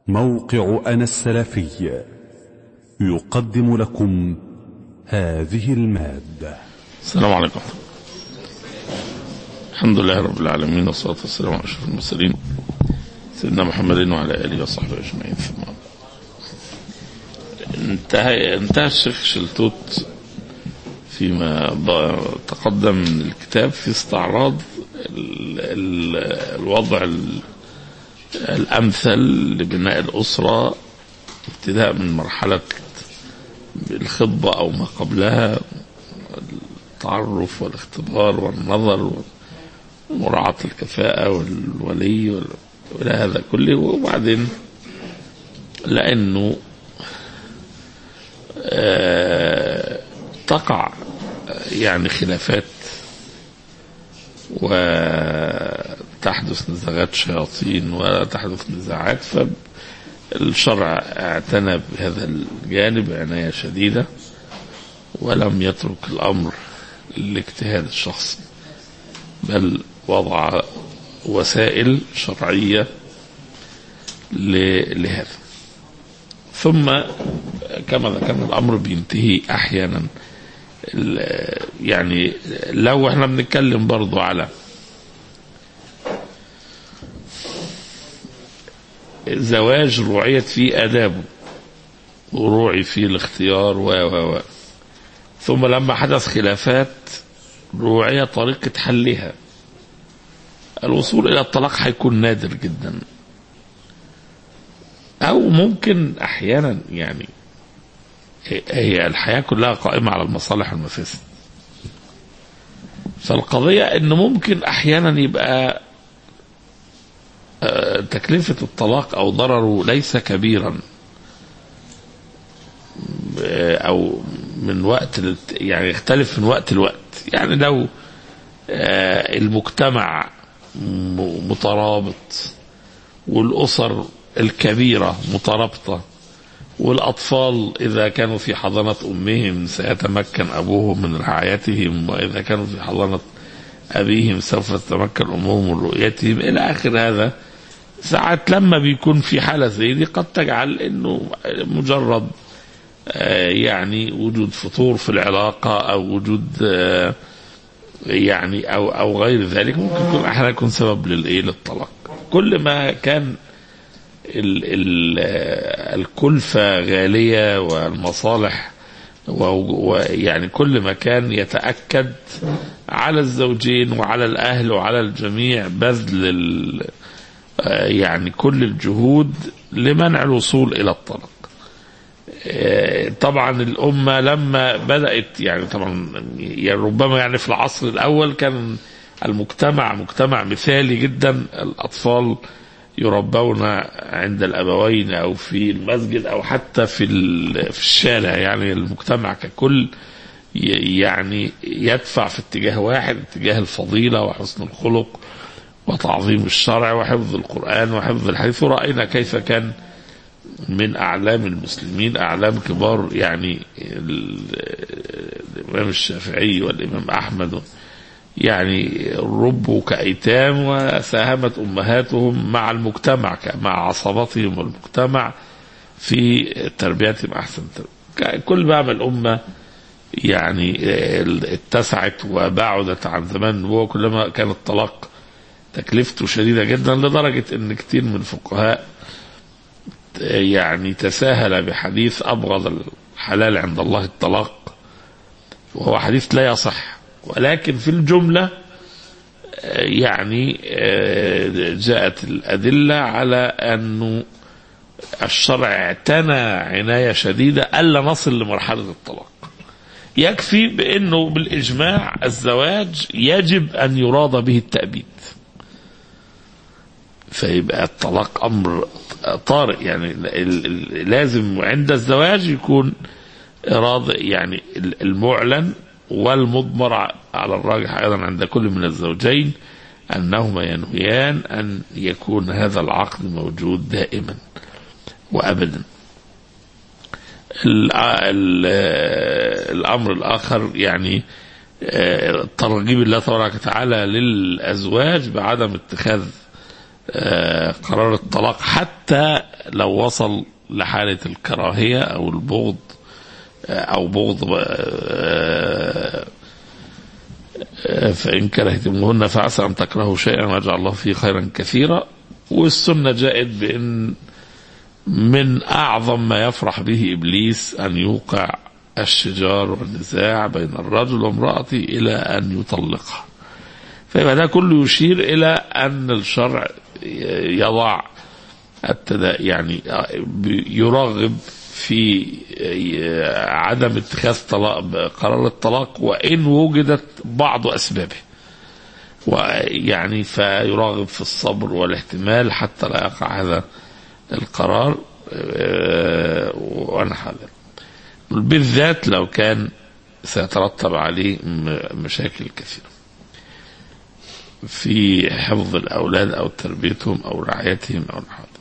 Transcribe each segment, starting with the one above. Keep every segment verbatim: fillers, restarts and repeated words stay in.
موقع أنا السلفي يقدم لكم هذه المادة. السلام عليكم. الحمد لله رب العالمين، والصلاة والسلام على أشرف المرسلين سيدنا محمد وعلى آله وصحبه أجمعين. ثم انتهى انتهى الشيخ شلتوت فيما تقدم من الكتاب في استعراض ال ال الوضع ال الأمثل لبناء الأسرة، ابتداء من مرحلة الخطبة أو ما قبلها، التعرف والاختبار والنظر ومراعاة الكفاءة والولي وإلى هذا كله. وبعدين لأنه آه تقع يعني خلافات وتحدث نزاغات شياطين وتحدث نزاعات، فالشرع اعتنى بهذا الجانب عناية شديدة ولم يترك الأمر لاجتهاد الشخص، بل وضع وسائل شرعية لهذا. ثم كما ذكرنا الأمر بينتهي أحيانا، يعني لو احنا بنتكلم برضو على زواج رعيت فيه آدابه وروعي فيه الاختيار و و و ثم لما حدث خلافات روعية طريقة حلها، الوصول إلى الطلاق هيكون نادر جدا، أو ممكن أحيانا يعني هي الحياة كلها قائمة على المصالح والمفاسد، فالقضية إن ممكن أحيانا يبقى تكلفة الطلاق أو ضرره ليس كبيرا، أو من وقت يعني يختلف من وقت لوقت. يعني لو المجتمع مترابط والأسر الكبيرة مترابطة والأطفال إذا كانوا في حضانة أمهم سيتمكن أبوهم من رعايتهم، وإذا كانوا في حضانة أبيهم سوف تتمكن أمهم من رؤيتهم إلى آخر هذا، ساعات لما بيكون في حالة زي دي قد تجعل إنه مجرد يعني وجود فتور في العلاقة أو وجود يعني أو أو غير ذلك ممكن يكون أحيانا يكون سبب للإيه للطلاق. كل ما كان ال ال الكلفة غالية والمصالح، ويعني كل ما كان يتأكد على الزوجين وعلى الأهل وعلى الجميع بذل يعني كل الجهود لمنع الوصول إلى الطلاق. طبعا الأمة لما بدأت يعني طبعا ربما يعني في العصر الأول كان المجتمع مجتمع مثالي جدا، الأطفال يربون عند الأبوين أو في المسجد أو حتى في في الشارع، يعني المجتمع ككل يعني يدفع في اتجاه واحد، اتجاه الفضيلة وحسن الخلق وتعظيم الشرع وحفظ القرآن وحفظ الحديث. ورأينا كيف كان من أعلام المسلمين أعلام كبار، يعني الإمام الشافعي والإمام أحمد يعني ربوا كأيتام وساهمت أمهاتهم مع المجتمع مع عصباتهم والمجتمع في تربيتهم أحسن تربية. كل ما الأمة يعني اتسعت وبعدت عن زمان النبوة كلما كان الطلاق تكلفته شديدة جدا، لدرجة أن كتير من الفقهاء يعني تساهل بحديث أبغض الحلال عند الله الطلاق، وهو حديث لا يصح، ولكن في الجملة يعني جاءت الأدلة على أنه الشرع اعتنى عناية شديدة ألا نصل لمرحلة الطلاق. يكفي بأنه بالإجماع الزواج يجب أن يراد به التأبيد، فيبقى الطلاق أمر طارئ، يعني لازم عند الزواج يكون إرادة، يعني المعلن والمضمر على الراجح أيضا عند كل من الزوجين أنهما ينويان أن يكون هذا العقد موجود دائما وأبدا. الأمر الآخر يعني ترغيب الله تبارك وتعالى للأزواج بعدم اتخاذ قرار الطلاق حتى لو وصل لحالة الكراهية أو البغض أو بغض، فإن كرهتموهن فعسى أن تكرهوا شيئا ويجعل الله فيه خيرا كثيرا. والسنة جاءت بأن من أعظم ما يفرح به إبليس أن يوقع الشجار والنزاع بين الرجل وامرأته إلى أن يطلقها. فيبقى ده كله يشير إلى أن الشرع يضع التدا يعني يرغب في عدم اتخاذ طلاق قرار الطلاق وإن وجدت بعض أسبابه، ويعني فيرغب في الصبر والاحتمال حتى لا يقع هذا القرار ونحو ذلك، بالذات لو كان سيترتب عليه مشاكل كثيرة في حفظ الأولاد أو تربيتهم أو رعايتهم أو نحو ذلك.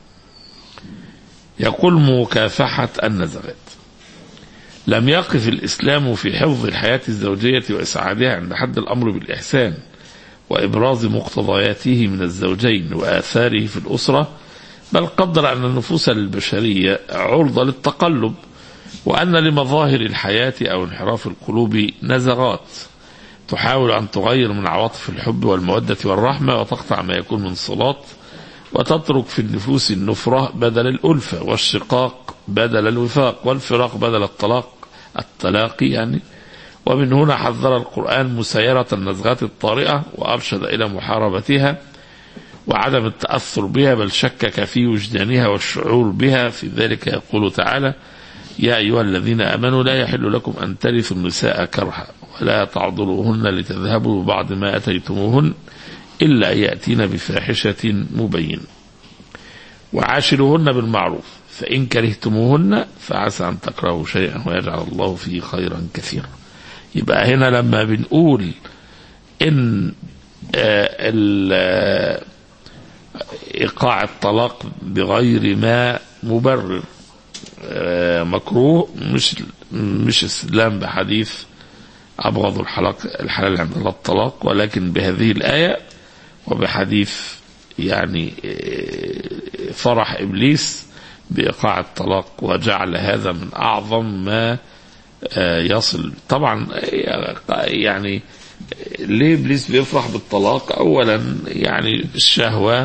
يقول مكافحة النزغات. لم يقف الإسلام في حفظ الحياة الزوجية وإسعادها عند حد الأمر بالإحسان وإبراز مقتضياته من الزوجين وآثاره في الأسرة، بل قدر أن النفوس البشرية عرضة للتقلب، وأن لمظاهر الحياة أو انحراف القلوب نزغات تحاول أن تغير من عواطف الحب والمودة والرحمة وتقطع ما يكون من صلات، وتترك في النفوس النفرة بدل الألفة، والشقاق بدل الوفاق، والفراق بدل الطلاق التلاقي يعني. ومن هنا حذر القرآن مسايرة النزغات الطارئة وأرشد إلى محاربتها وعدم التأثر بها، بل شكك في وجدانها والشعور بها. في ذلك يقول تعالى: يا أيها الذين آمنوا لا يحل لكم أن ترثوا النساء كرها ولا تعضلوهن لتذهبوا بعض ما أتيتموهن إلا أن يأتين بفاحشة مبين، وعاشروهن بالمعروف، فإن كرهتموهن فعسى أن تكرهوا شيئا ويجعل الله فيه خيرا كثيرا. يبقى هنا لما بنقول إن إيقاع الطلاق بغير ما مبرر مكروه، مش مش استدلال بحديث أبغض الحلق الحلال عند الله الطلاق، ولكن بهذه الآية وبحديث يعني فرح إبليس بإيقاع الطلاق وجعل هذا من أعظم ما يصل. طبعا يعني ليه إبليس بيفرح بالطلاق؟ أولا يعني الشهوة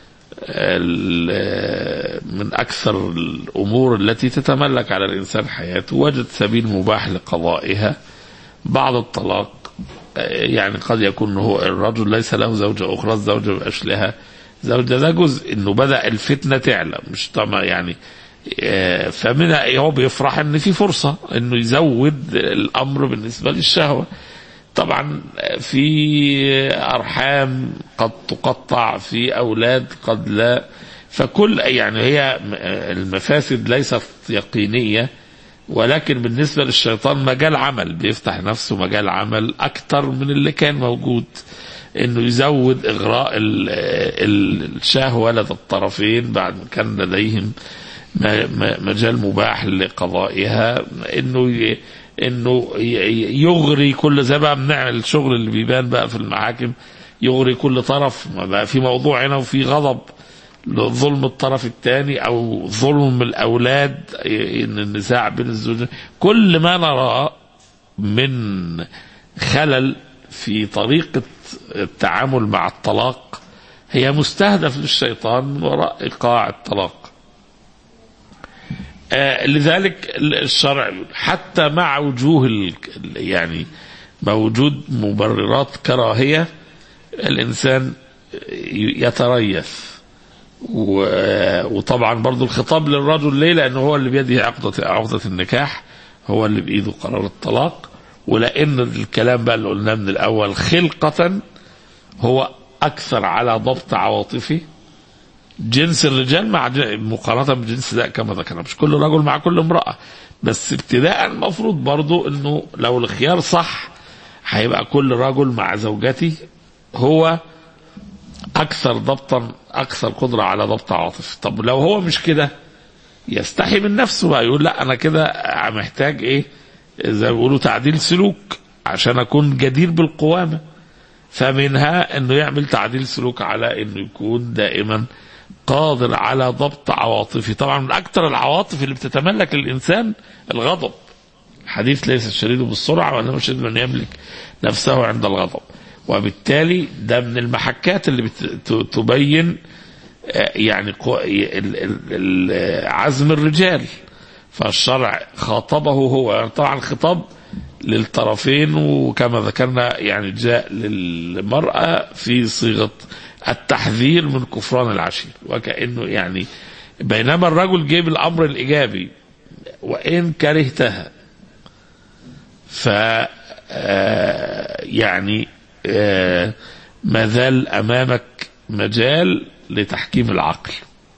من أكثر الأمور التي تتملك على الإنسان حياته، وجد سبيل مباح لقضائها. بعض الطلاق يعني قد يكون هو الرجل ليس له زوجة أخرى، الزوجة مبقاش لها زوجة، ده جزء إنه بدأ الفتنة تعلى، مش طبعا يعني فمن هو بيفرح إن في فرصة إنه يزود الأمر بالنسبة للشهوة. طبعا في أرحام قد تقطع، في أولاد قد لا، فكل يعني هي المفاسد ليست يقينية، ولكن بالنسبة للشيطان مجال عمل، بيفتح نفسه مجال عمل أكتر من اللي كان موجود، إنه يزود إغراء الشهوة لدى الطرفين بعد ما كان لديهم مجال مباح لقضائها، إنه إنه يغري كل زي بقى بنعمل الشغل اللي بيبان بقى في المحاكم، يغري كل طرف، ما بقى في موضوع هنا وفي غضب ظلم الطرف الثاني أو ظلم الأولاد، إن النزاع بين الزوجين، كل ما نراه من خلل في طريقة التعامل مع الطلاق هي مستهدف للشيطان من وراء إيقاع الطلاق. آه لذلك الشرع حتى مع وجوه يعني موجود مبررات كراهية الإنسان يتريث. وطبعا برضو الخطاب للرجل ليه؟ لأنه هو اللي بيده عقدة, عقدة النكاح، هو اللي بإيده قرار الطلاق. ولأن الكلام بقى اللي قلناه من الأول خلقة هو أكثر على ضبط عواطفه جنس الرجال مع مقارنة بجنس ده كما ذكرنا، مش كل رجل مع كل امرأة، بس ابتداء المفروض برضو انه لو الخيار صح هيبقى كل رجل مع زوجته هو اكثر ضبطا، اكثر قدرة على ضبط عواطفه. طب لو هو مش كده يستحي من نفسه بقى، يقول لا انا كده محتاج ايه، زي ما بيقولوا تعديل سلوك عشان اكون جدير بالقوامة. فمنها انه يعمل تعديل سلوك على انه يكون دائما قادر على ضبط عواطفه. طبعا من اكثر العواطف اللي بتتملك الانسان الغضب. الحديث ليس الشديد بالسرعه وانما الشديد من يملك نفسه عند الغضب، وبالتالي ده من المحكات اللي بتبين يعني عزم الرجال. فالشرع خاطبه هو طبعا خطاب للطرفين، وكما ذكرنا يعني جاء للمرأة في صيغة التحذير من كفران العشير، وكأنه يعني بينما الرجل جيب الأمر الإيجابي وإن كرهتها ف يعني ما زال أمامك مجال لتحكيم العقل.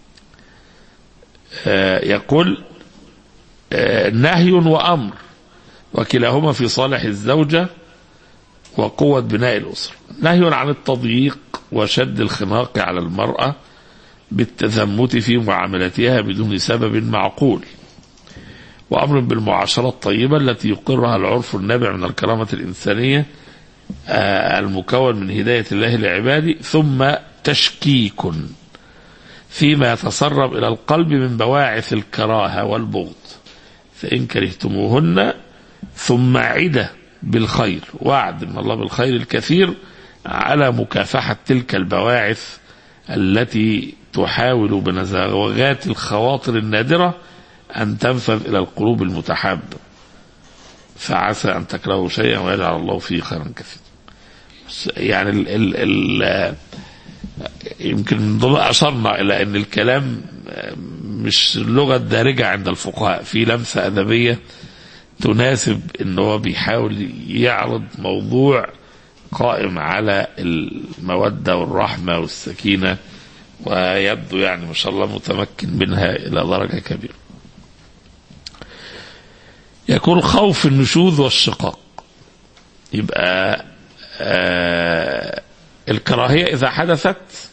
يقول نهي وأمر وكلاهما في صالح الزوجة وقوة بناء الأسرة. نهي عن التضييق وشد الخناق على المرأة بالتزمت في معاملتها بدون سبب معقول، وأمر بالمعاشرة الطيبة التي يقرها العرف النابع من الكرامة الإنسانية المكون من هداية الله لعباده، ثم تشكيك فيما يتسرب إلى القلب من بواعث الكراهة والبغض، فإن كرهتموهن ثم عدة بالخير، وعد من الله بالخير الكثير على مكافحة تلك البواعث التي تحاول بنزغات الخواطر النادرة أن تنفذ إلى القلوب المتحابة، فعسى أن تكرهوا شيئا ويجعل الله فيه خيرا كثيرا. يعني ال ال ال يمكن أشرنا إلى أن الكلام مش لغة دارجة عند الفقهاء، في لمسة أدبية تناسب أنه هو بيحاول يعرض موضوع قائم على المودة والرحمة والسكينة، ويبدو يعني ما شاء الله متمكن منها إلى درجة كبيرة. يكون خوف النشوذ والشقاق. يبقى آه الكراهية إذا حدثت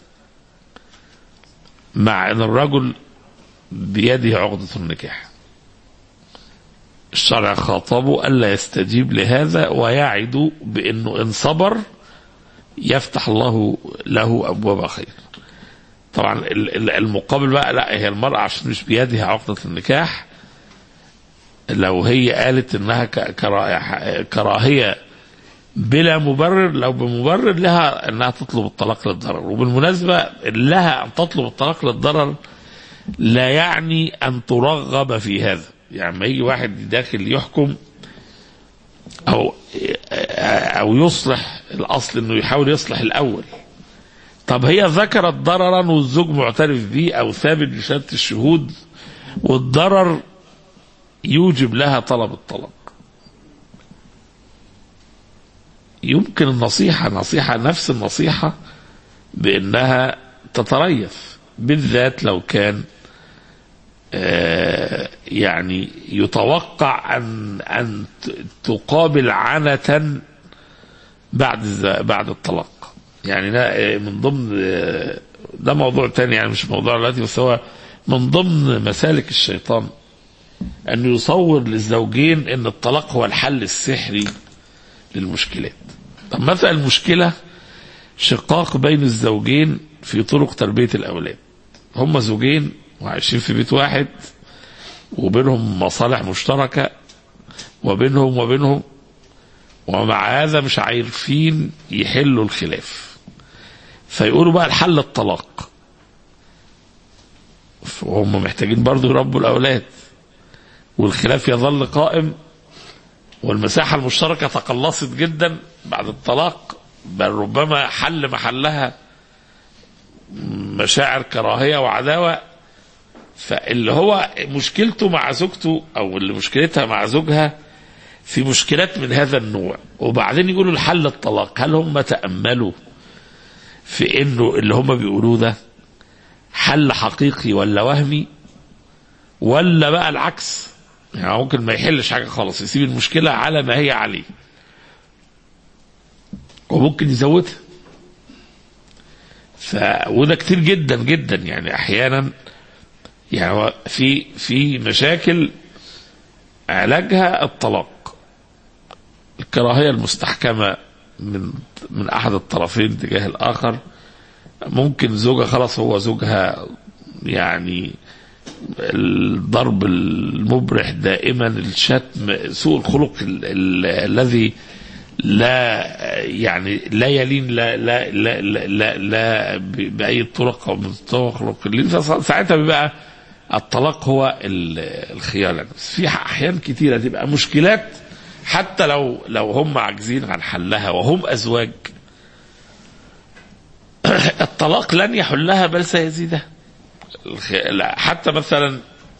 مع أن الرجل بيده عقدة النكاح، الشرع خاطبه ألا يستجيب لهذا ويعد بأنه إن صبر يفتح الله له أبواب خير. طبعا المقابل بقى لا، هي المرأة عشان مش بيدها عقدة النكاح، لو هي قالت انها كراهية بلا مبرر، لو بمبرر لها انها تطلب الطلاق للضرر. وبالمناسبة لها ان تطلب الطلاق للضرر لا يعني ان ترغب في هذا. يعني ما يجي واحد داخل يحكم او او يصلح، الاصل انه يحاول يصلح الاول. طب هي ذكرت ضررا والزوج معترف به او ثابت بشهادة الشهود، والضرر يوجب لها طلب الطلاق، يمكن النصيحة نصيحة نفس النصيحة بأنها تتريث، بالذات لو كان آه يعني يتوقع أن أن تقابل عنة بعد بعد الطلاق. يعني من ضمن ده موضوع تاني، يعني مش موضوع دلوقتي، بس هو من ضمن مسالك الشيطان أن يصور للزوجين أن الطلاق هو الحل السحري للمشكلات. طب مثلا المشكلة شقاق بين الزوجين في طرق تربية الأولاد، هم زوجين وعايشين في بيت واحد وبينهم مصالح مشتركة وبينهم وبينهم، ومع هذا مش عارفين يحلوا الخلاف، فيقولوا بقى الحل الطلاق، وهم محتاجين برضو يربوا الأولاد، والخلاف يظل قائم، والمساحة المشتركة تقلصت جدا بعد الطلاق، بل ربما حل محلها مشاعر كراهية وعداوة. فاللي هو مشكلته مع زوجته أو اللي مشكلتها مع زوجها في مشكلات من هذا النوع، وبعدين يقولوا الحل الطلاق. هل هم تأملوا في إنه اللي هم بيقولوه ده حل حقيقي ولا وهمي، ولا بقى العكس؟ يعني ممكن ما يحلش حاجة خالص، يسيب المشكلة على ما هي عليه وممكن يزودها. ف... وده كتير جدا جدا. يعني أحيانا يعني في في مشاكل علاجها الطلاق، الكراهية المستحكمة من من احد الطرفين تجاه الاخر. ممكن زوجة خلاص هو زوجها يعني الضرب المبرح دائما، الشتم، سوء الخلق الذي لا يعني لا يلين لا لا لا لا, لا, لا بأي طرق أو بطرق اللين، ساعتها بيبقى الطلاق هو الخيار. في أحيان كتيرة تبقى مشكلات حتى لو لو هم عاجزين عن حلها وهم أزواج، الطلاق لن يحلها بل سيزيدها. حتى مثلا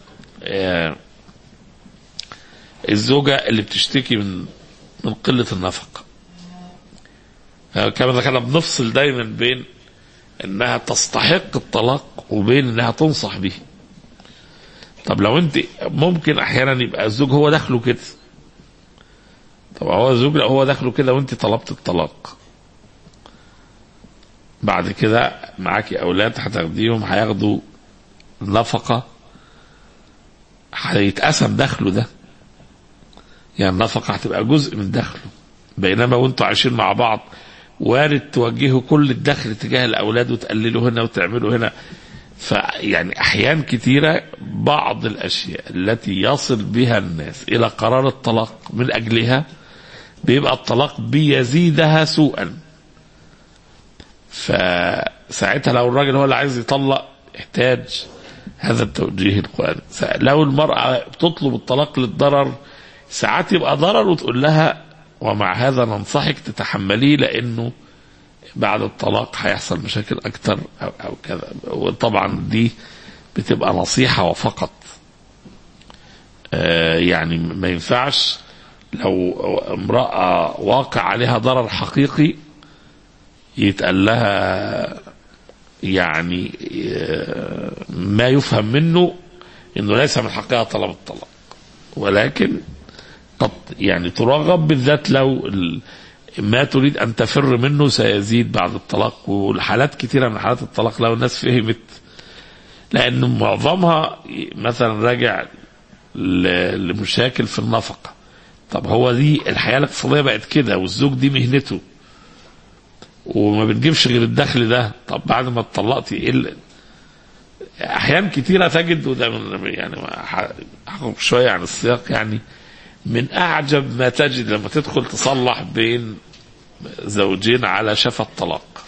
الزوجة اللي بتشتكي من من قلة النفقة، كما ذكرنا بنفصل دايما بين انها تستحق الطلاق وبين انها تنصح به. طب لو انت ممكن احيانا يبقى الزوج هو دخله كده، طب هو الزوج هو دخله كده وانت طلبت الطلاق، بعد كده معاكي اولاد هتاخديهم هياخدوا نفقة، هيتقسم دخله ده، يعني النفقة هتبقى جزء من دخله، بينما وانتوا عايشين مع بعض وارد توجهوا كل الدخل تجاه الاولاد وتقللوا هنا وتعملوا هنا. فيعني احيان كتيرة بعض الاشياء التي يصل بها الناس الى قرار الطلاق من اجلها بيبقى الطلاق بيزيدها سوءا. فساعتها لو الراجل هو اللي عايز يطلق يحتاج هذا التوجيه القرآني. لو المرأة تطلب الطلاق للضرر ساعات يبقى ضرر وتقول لها ومع هذا ننصحك تتحمليه لأنه بعد الطلاق هيحصل مشاكل أكتر أو, أو كذا. وطبعا دي بتبقى نصيحة وفقط، آه يعني ما ينفعش لو امرأة واقع عليها ضرر حقيقي يتقال لها يعني ما يفهم منه انه ليس من حقها طلب الطلاق، ولكن قد يعني ترغب، بالذات لو ما تريد ان تفر منه سيزيد بعد الطلاق. والحالات كثيرة من حالات الطلاق لو الناس فهمت، لان معظمها مثلا راجع لمشاكل في النفقة. طب هو دي الحياة الاقتصادية بقت كده والزوج دي مهنته وما بتجيبش غير الدخل ده، طب بعد ما اتطلقتي ايه؟ احيان كتيرة تجد، وده يعني هحكم شوية عن السياق، يعني من اعجب ما تجد لما تدخل تصلح بين زوجين على شفا الطلاق،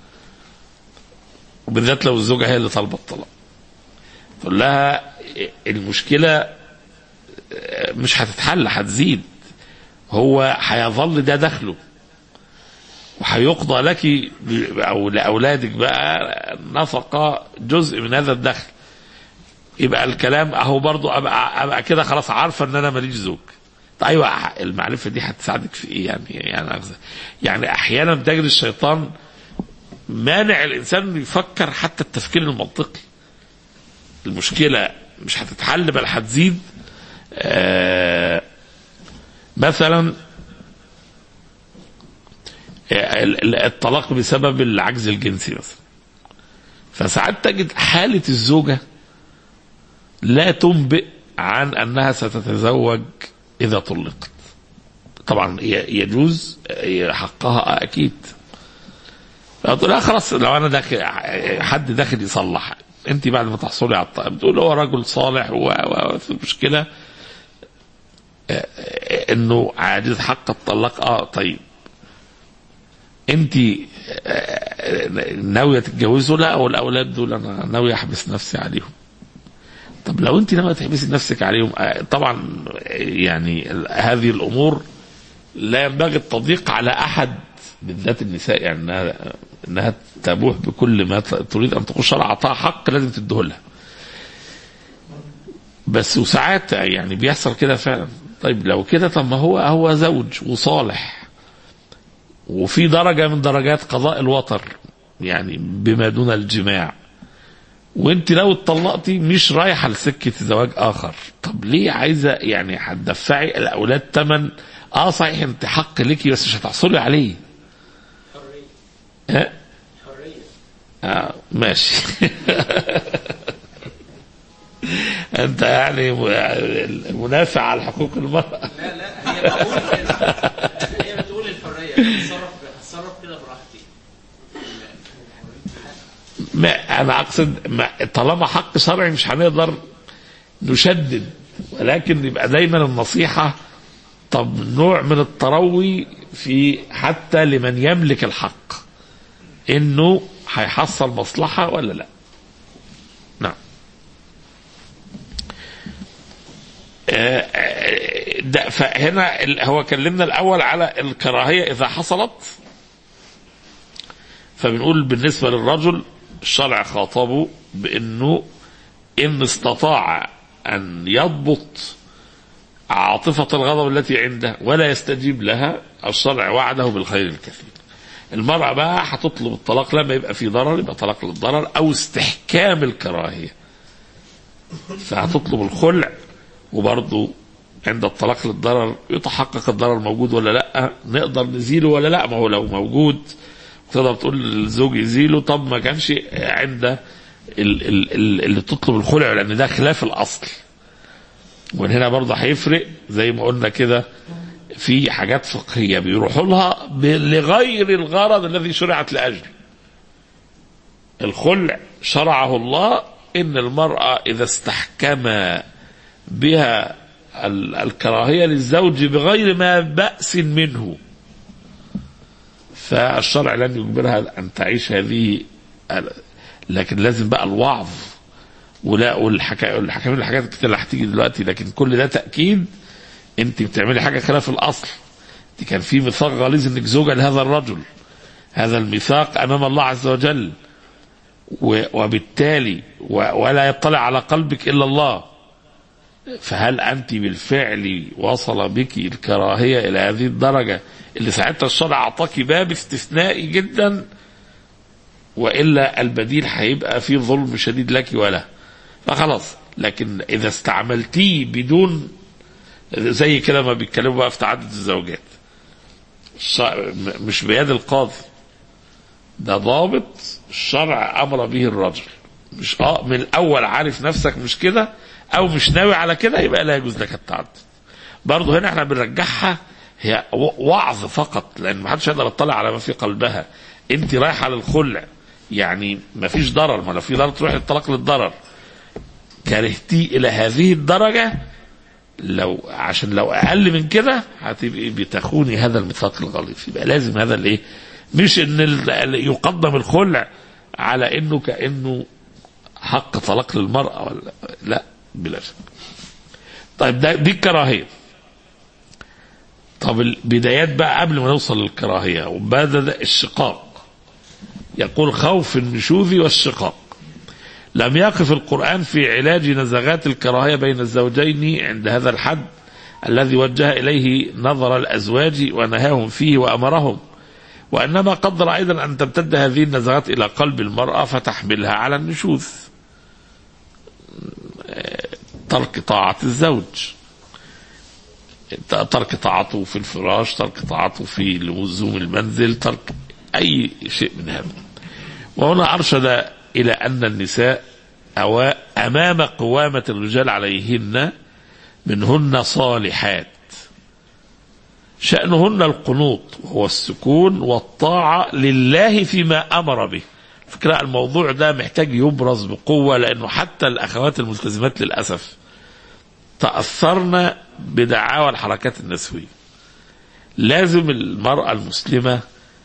وبالذات لو الزوجة هي اللي طالبة الطلاق، تقول لها المشكلة مش هتتحل، هتزيد، هو هيظل ده دخله وهيقضى لك او لاولادك بقى نفقه جزء من هذا الدخل. يبقى الكلام اهو برضو ابقى, أبقى كده خلاص عارفه ان انا ماليش زوج. ايوه المعرفه دي هتساعدك في ايه؟ يعني يعني يعني احيانا تجد الشيطان مانع الانسان يفكر حتى التفكير المنطقي. المشكله مش هتتحل بل هتزيد. آه مثلا الطلاق بسبب العجز الجنسي مثلا، فساعات تجد حالة الزوجة لا تنبئ عن أنها ستتزوج إذا طلقت. طبعا يجوز حقها أكيد، فتقول لها خلاص لو أنا داخل حد داخل يصلح، أنت بعد ما تحصلي على الطلاق بتقول هو رجل صالح وفي المشكلة إنه عاجز حق الطلاق. آه طيب انت ناويه تتجوزوا؟ لا، والاولاد دول انا ناويه احبس نفسي عليهم. طب لو انت ناويه تحبسي نفسك عليهم، طبعا يعني هذه الامور لا ينبغي التضييق على احد، بالذات النساء، يعني انها انها تبوح بكل ما تريد ان تقول شرع اعطاها حق لازم تديه لها. بس وساعات يعني بيحصل كده فعلا. طيب لو كده طب ما هو هو زوج وصالح وفي درجة من درجات قضاء الوطر يعني بما دون الجماع، وانت لو اتطلقتي مش رايحة لسكة زواج اخر، طب ليه عايزة يعني هتدفعي الاولاد تمن؟ اه صحيح انت حق ليكي بس مش هتحصلي عليه. حرية. اه حرية. اه ماشي. انت يعني منافع على حقوق المرأة. لا لا هي بتقول هي بتقول الحرية تتصرف انا اقصد طالما حق شرعي مش هنقدر نشدد، ولكن يبقى دايما النصيحة طب نوع من التروي في حتى لمن يملك الحق انه هيحصل مصلحة ولا لا. نعم. ده فهنا هو كلمنا الاول على الكراهية اذا حصلت، فبنقول بالنسبة للرجل الشرع خاطبه بانه ان استطاع ان يضبط عاطفة الغضب التي عنده ولا يستجيب لها، الشرع وعده بالخير الكثير. المرأة بقى هتطلب الطلاق لما يبقى في ضرر، يبقى طلاق للضرر او استحكام الكراهية، فهتطلب الخلع، وبرضه عند الطلاق للضرر يتحقق الضرر موجود ولا لا، نقدر نزيله ولا لا. ما هو لو موجود تقدر تقول للزوج يزيله، طب ما كانش عند اللي تطلب الخلع، لان ده خلاف الاصل. ومن هنا برضه هيفرق زي ما قلنا كده في حاجات فقهية بيروحوا لها لغير الغرض الذي شرعت لأجله. الخلع شرعه الله إن المرأة إذا استحكم بها الكراهية للزوج بغير ما بأس منه، فالشرع لن يجبرها أن تعيش هذه، لكن لازم بقى الوعظ ولا والحكاية الحاجات كتير اللي هتيجي دلوقتي، لكن كل ده تأكيد انت بتعملي حاجة خلاف الاصل. انت كان في ميثاق غليظ انك زوجة لهذا الرجل، هذا الميثاق امام الله عز وجل، وبالتالي ولا يطلع على قلبك الا الله. فهل انت بالفعل وصل بك الكراهية الى هذه الدرجة اللي ساعتها الشرع اعطاكي باب استثنائي جدا، والا البديل هيبقى فيه ظلم شديد لك ولا فخلاص. لكن اذا استعملتيه بدون، زي كده ما بيتكلموا بقى في تعدد الزوجات، مش بيد القاضي، ده ضابط الشرع امر به الرجل، مش اه من الاول عارف نفسك مش كده او مش ناوي على كده، يبقى لا يجوز لك التعدد. برضه هنا احنا بنرجعها هي وعظ فقط، لان ما حدش يقدر يطلع على ما في قلبها. انت رايحه للخلع يعني ما فيش ضرر، ما لو في ضرر تروح للطلاق للضرر، كرهتي الى هذه الدرجه، لو عشان لو اقل من كده هتبقي بتخوني هذا الميثاق الغليظ. يبقى لازم هذا الايه، مش ان يقدم الخلع على انه كانه حق طلاق للمراه ولا لا، بلا شك. طيب ده دي الكراهيه. طب البدايات بقى قبل ما نوصل للكراهيه، وبدا الشقاق. يقول خوف النشوذ والشقاق. لم يقف القرآن في علاج نزغات الكراهية بين الزوجين عند هذا الحد الذي وجه إليه نظر الأزواج ونهاهم فيه وأمرهم، وإنما قدر أيضا أن تمتد هذه النزغات إلى قلب المرأة فتحملها على النشوذ، ترك طاعة الزوج، ترك طاعته في الفراش، ترك طاعته في لزوم المنزل، ترك أي شيء من هذا. وهنا أرشد إلى أن النساء أمام قوامة الرجال عليهن منهن صالحات شأنهن القنوط وهو السكون والطاعة لله فيما أمر به. فكرة الموضوع ده محتاج يبرز بقوة، لأنه حتى الأخوات الملتزمات للأسف تأثرنا بدعاوى الحركات النسوية. لازم المرأة المسلمة،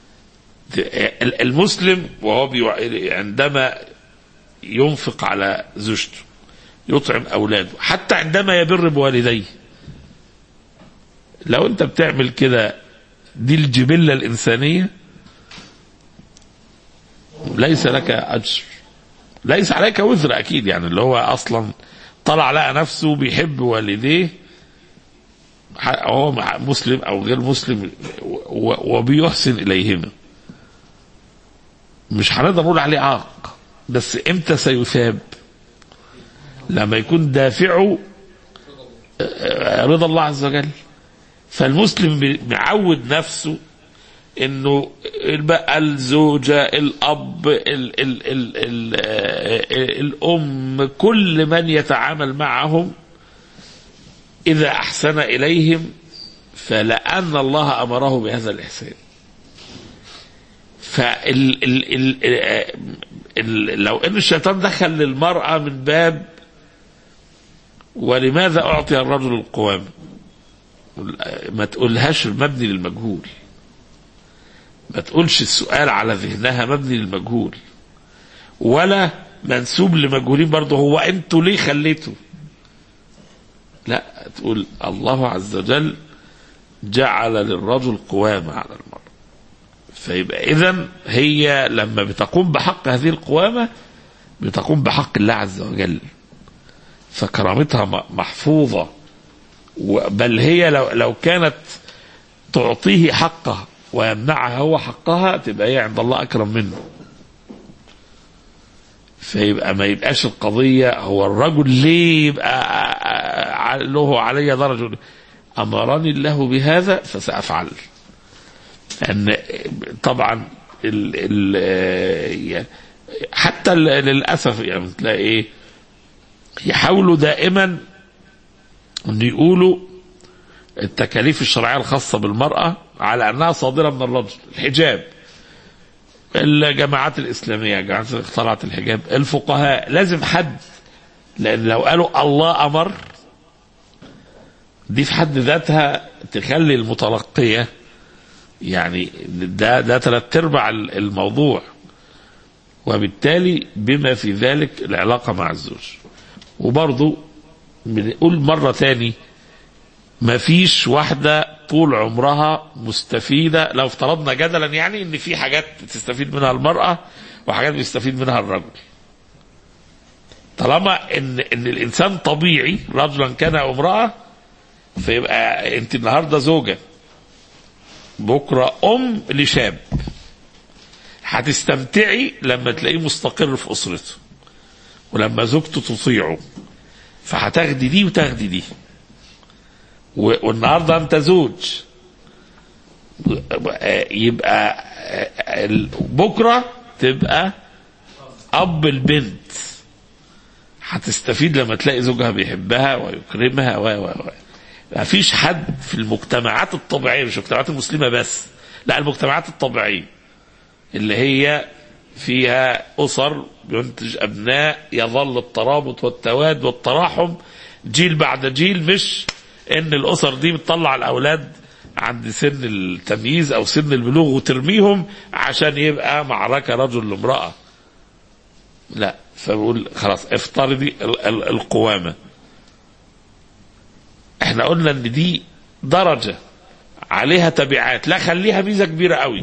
المسلم وهو عندما ينفق على زوجته، يطعم أولاده، حتى عندما يبر بوالديه، لو أنت بتعمل كده دي الجبلة الإنسانية، ليس لك أجر، ليس عليك وزر أكيد. يعني اللي هو أصلا طلع لقى نفسه بيحب والديه، هو مسلم أو غير مسلم، وبيحسن إليهما، مش هنقدر نقول عليه عاق، بس امتى سيثاب؟ لما يكون دافعه رضا الله عز وجل. فالمسلم بيعود نفسه انه بقى الزوجة، الاب، ال ال ال ال الام، كل من يتعامل معهم اذا احسن اليهم فلأن الله امره بهذا الاحسان. لو ان الشيطان دخل للمرأة من باب ولماذا اعطي الرجل القوامة، ما تقولهاش مبني للمجهول، ما تقولش السؤال على ذهنها مبني للمجهول ولا منسوب لمجهولين برضه، هو انتوا ليه خليتوا، لا تقول الله عز وجل جعل للرجل قوامة على المرأة. فيبقى إذن هي لما بتقوم بحق هذه القوامة بتقوم بحق الله عز وجل، فكرامتها محفوظة، بل هي لو, لو كانت تعطيه حقه ويمنعها هو حقها تبقى هي عند الله أكرم منه. فيبقى ما يبقاش القضية هو الرجل ليه يبقى له علي درجة، أمرني الله بهذا فسأفعل. أن طبعا ال ال حتى للأسف يعني تلاقي إيه يحاولوا دائما أن يقولوا التكاليف الشرعية الخاصة بالمرأة على أنها صادرة من الرجل. الحجاب، الجماعات الإسلامية، جماعات اخترعت الحجاب، الفقهاء، لازم حد، لأن لو قالوا الله أمر دي في حد ذاتها تخلي المتلقية يعني ده ده ثلاث ارباع الموضوع، وبالتالي بما في ذلك العلاقة مع الزوج. وبرضو بنقول مرة تاني ما فيش واحدة طول عمرها مستفيدة، لو افترضنا جدلا يعني ان في حاجات تستفيد منها المرأة وحاجات بيستفيد منها الرجل، طالما ان ان الانسان طبيعي رجلا كان او امرأة، فيبقى انت النهارده زوجة بكرة ام لشاب، هتستمتعي لما تلاقيه مستقر في اسرته ولما زوجته تطيعه، فهتاخدي دي وتاخدي دي. والنهارده انت زوج، يبقى بكره تبقى اب البنت، هتستفيد لما تلاقي زوجها بيحبها ويكرمها و و و ما فيش حد في المجتمعات الطبيعيه، مش المجتمعات المسلمه بس، لا المجتمعات الطبيعيه اللي هي فيها اسر بينتج ابناء يظل الترابط والتواد والتراحم جيل بعد جيل، مش ان الاسر دي بتطلع الاولاد عند سن التمييز او سن البلوغ وترميهم عشان يبقى معركه رجل لامراه، لا. فبقول خلاص افترضي القوامه، احنا قلنا ان دي درجه عليها تبعات، لا خليها ميزه كبيره قوي.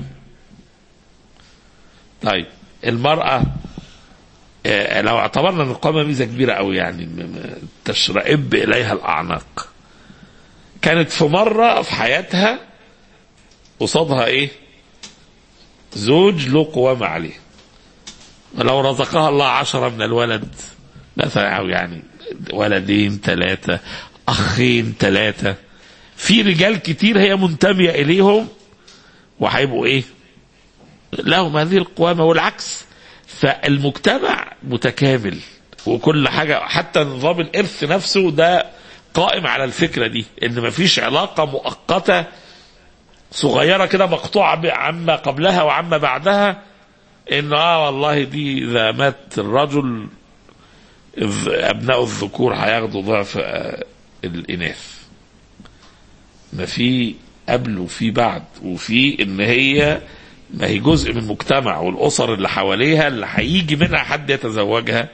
طيب المراه لو اعتبرنا ان القوامه ميزه كبيره قوي يعني تشرئب اليها الاعناق، كانت في مرة في حياتها قصادها ايه؟ زوج له قوامة عليه، ولو رزقها الله عشرة من الولد مثلا، او يعني ولدين ثلاثة، اخين ثلاثة، في رجال كتير هي منتمية اليهم وهيبقوا ايه؟ لهم هذه القوامة، والعكس. فالمجتمع متكامل وكل حاجة، حتى نظام الارث نفسه ده قائم على الفكرة دي، ان مفيش علاقة مؤقتة صغيرة كده مقطوعة عما قبلها وعما بعدها، ان اه والله دي اذا مات الرجل ابناء الذكور هياخدوا ضعف الاناث. ما في قبل وفي بعد، وفي ان هي ما هي جزء من المجتمع والاسر اللي حواليها اللي هيجي منها حد يتزوجها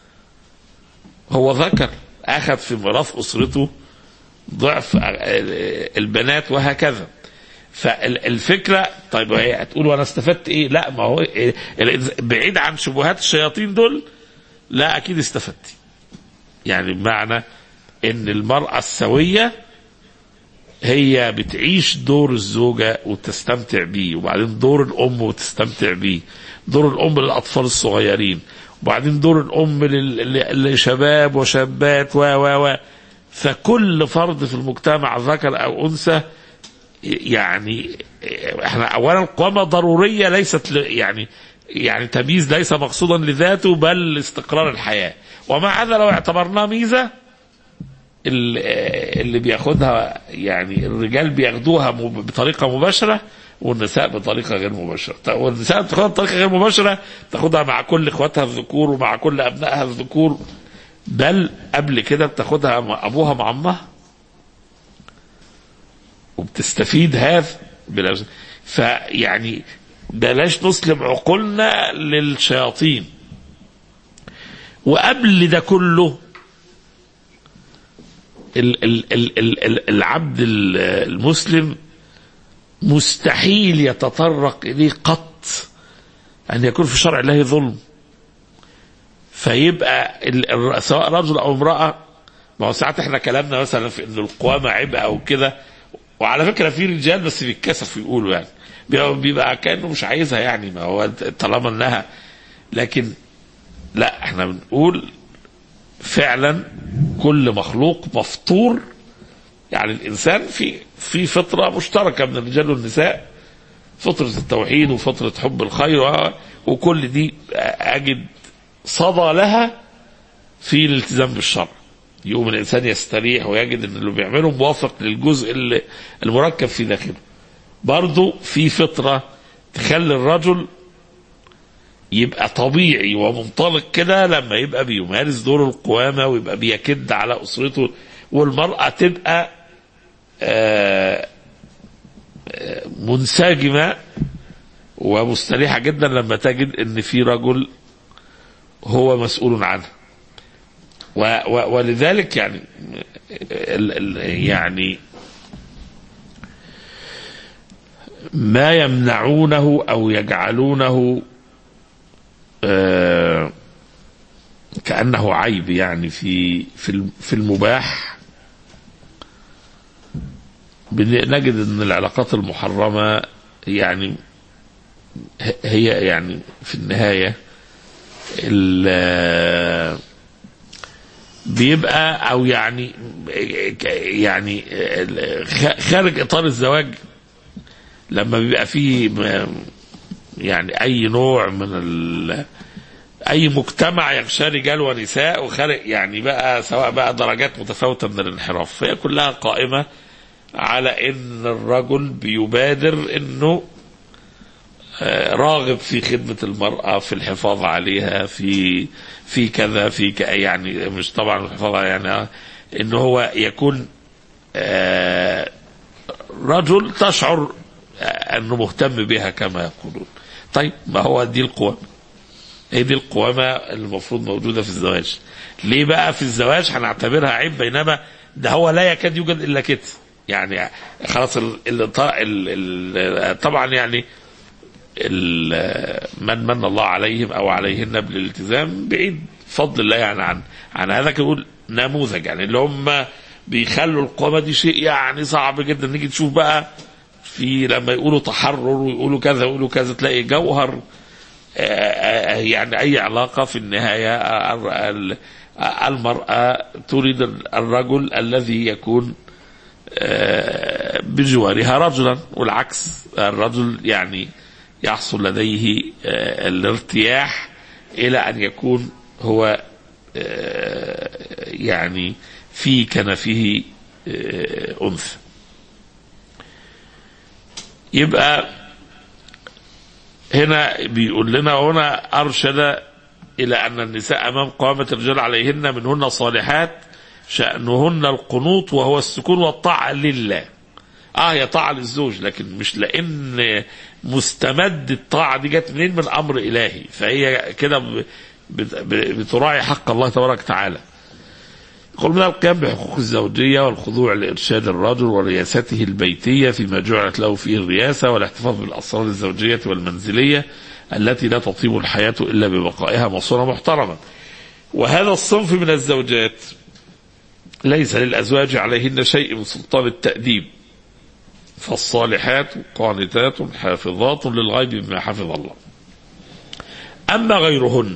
هو ذكر أخذ في ميراث أسرته ضعف البنات وهكذا. فالفكرة طيب هي هتقول وأنا استفدت إيه؟ لا، ما هو بعيد عن شبهات الشياطين دول، لا أكيد استفدت. يعني بمعنى إن المرأة السوية هي بتعيش دور الزوجة وتستمتع بيه، وبعدين دور الأم وتستمتع بيه، دور الأم للأطفال الصغيرين، وبعدين دور الأم لشباب وشابات و و و فكل فرد في المجتمع ذكر أو أنثى. يعني احنا أولا القوامة ضرورية، ليست يعني يعني تمييز ليس مقصودا لذاته بل استقرار الحياة. ومع هذا لو اعتبرناه ميزة اللي بياخدها يعني الرجال بياخدوها بطريقة مباشرة، والنساء بطريقة غير مباشرة. والنساء بتاخدها بطريقة غير مباشرة، تاخدها مع كل اخواتها الذكور ومع كل ابنائها الذكور، بل قبل كده بتاخدها مع ابوها مع امها، وبتستفيد هذا بلا. فيعني بلاش نسلم عقولنا للشياطين. وقبل ده كله ال ال ال ال العبد المسلم مستحيل يتطرق إليه قط أن يكون في شرع الله ظلم. فيبقى سواء رجل أو امرأة، ما هو ساعات احنا كلامنا مثلا في إن القوامة عبء أو كده، وعلى فكرة في رجال بس بيتكسفوا يقولوا، يعني بيبقى كأنه مش عايزها، يعني ما هو طالما انها. لكن لا، احنا بنقول فعلا كل مخلوق مفطور، يعني الانسان في في فطره مشتركه من الرجال والنساء، فطره التوحيد وفطره حب الخير، وكل دي اجد صدى لها في الالتزام بالشرع. يوم الانسان يستريح ويجد ان اللي بيعمله موافق للجزء اللي المركب في داخله. برضو في فطره تخلي الرجل يبقى طبيعي ومنطلق كده لما يبقى بيمارس دور القوامة ويبقى بيكد على أسرته، والمرأة تبقى منسجمة ومستريحة جدا لما تجد ان في رجل هو مسؤول عنها. ولذلك يعني يعني ما يمنعونه أو يجعلونه آه كأنه عيب يعني في في المباح، نجد ان العلاقات المحرمة يعني هي يعني في النهاية بيبقى او يعني يعني خارج اطار الزواج، لما بيبقى فيه يعني اي نوع من ال اي مجتمع يغشى رجال ونساء وخارج، يعني بقى سواء بقى درجات متفاوتة من الانحراف، فهي كلها قائمة على ان الرجل بيبادر انه راغب في خدمة المرأة، في الحفاظ عليها، في في كذا في ك يعني مش طبعا الحفاظ يعني انه هو يكون رجل تشعر انه مهتم بها كما يقولون. طيب ما هو دي القوامة، هي دي القوامة المفروض موجودة في الزواج. ليه بقى في الزواج هنعتبرها عيب، بينما ده هو لا يكاد يوجد الا كده، يعني خلاص ال ال ال طبعا يعني من من الله عليهم او عليهن بالالتزام بعيد فضل الله يعني عن عن هذا. يقول نموذج يعني اللي هم بيخلوا القوامة دي شيء يعني صعب جدا. نيجي تشوف بقى في لما يقولوا تحرر ويقولوا كذا ويقولوا كذا، تلاقي جوهر يعني اي علاقة في النهاية المرأة تريد الرجل الذي يكون بجوارها رجلا، والعكس الرجل يعني يحصل لديه الارتياح إلى أن يكون هو يعني في كنفه أنثى. يبقى هنا بيقول لنا هنا أرشد إلى أن النساء أمام قوامة الرجال عليهن منهن صالحات شأنهن القنوط وهو السكون والطاعة لله. اه هي طاعة للزوج، لكن مش لأن مستمد الطاعة دي جت منين، من أمر إلهي، فهي كده بتراعي حق الله تبارك وتعالى. يقول من القيام بحقوق الزوجية والخضوع لإرشاد الرجل ورياسته البيتية فيما جعلت له فيه الرياسة، والاحتفاظ بالأسرار الزوجية والمنزلية التي لا تطيب الحياة إلا ببقائها مصونة محترمة. وهذا الصنف من الزوجات ليس للأزواج عليهن شيء من سلطان التأديب، فالصالحات قانتات حافظات للغيب بما حفظ الله. أما غيرهن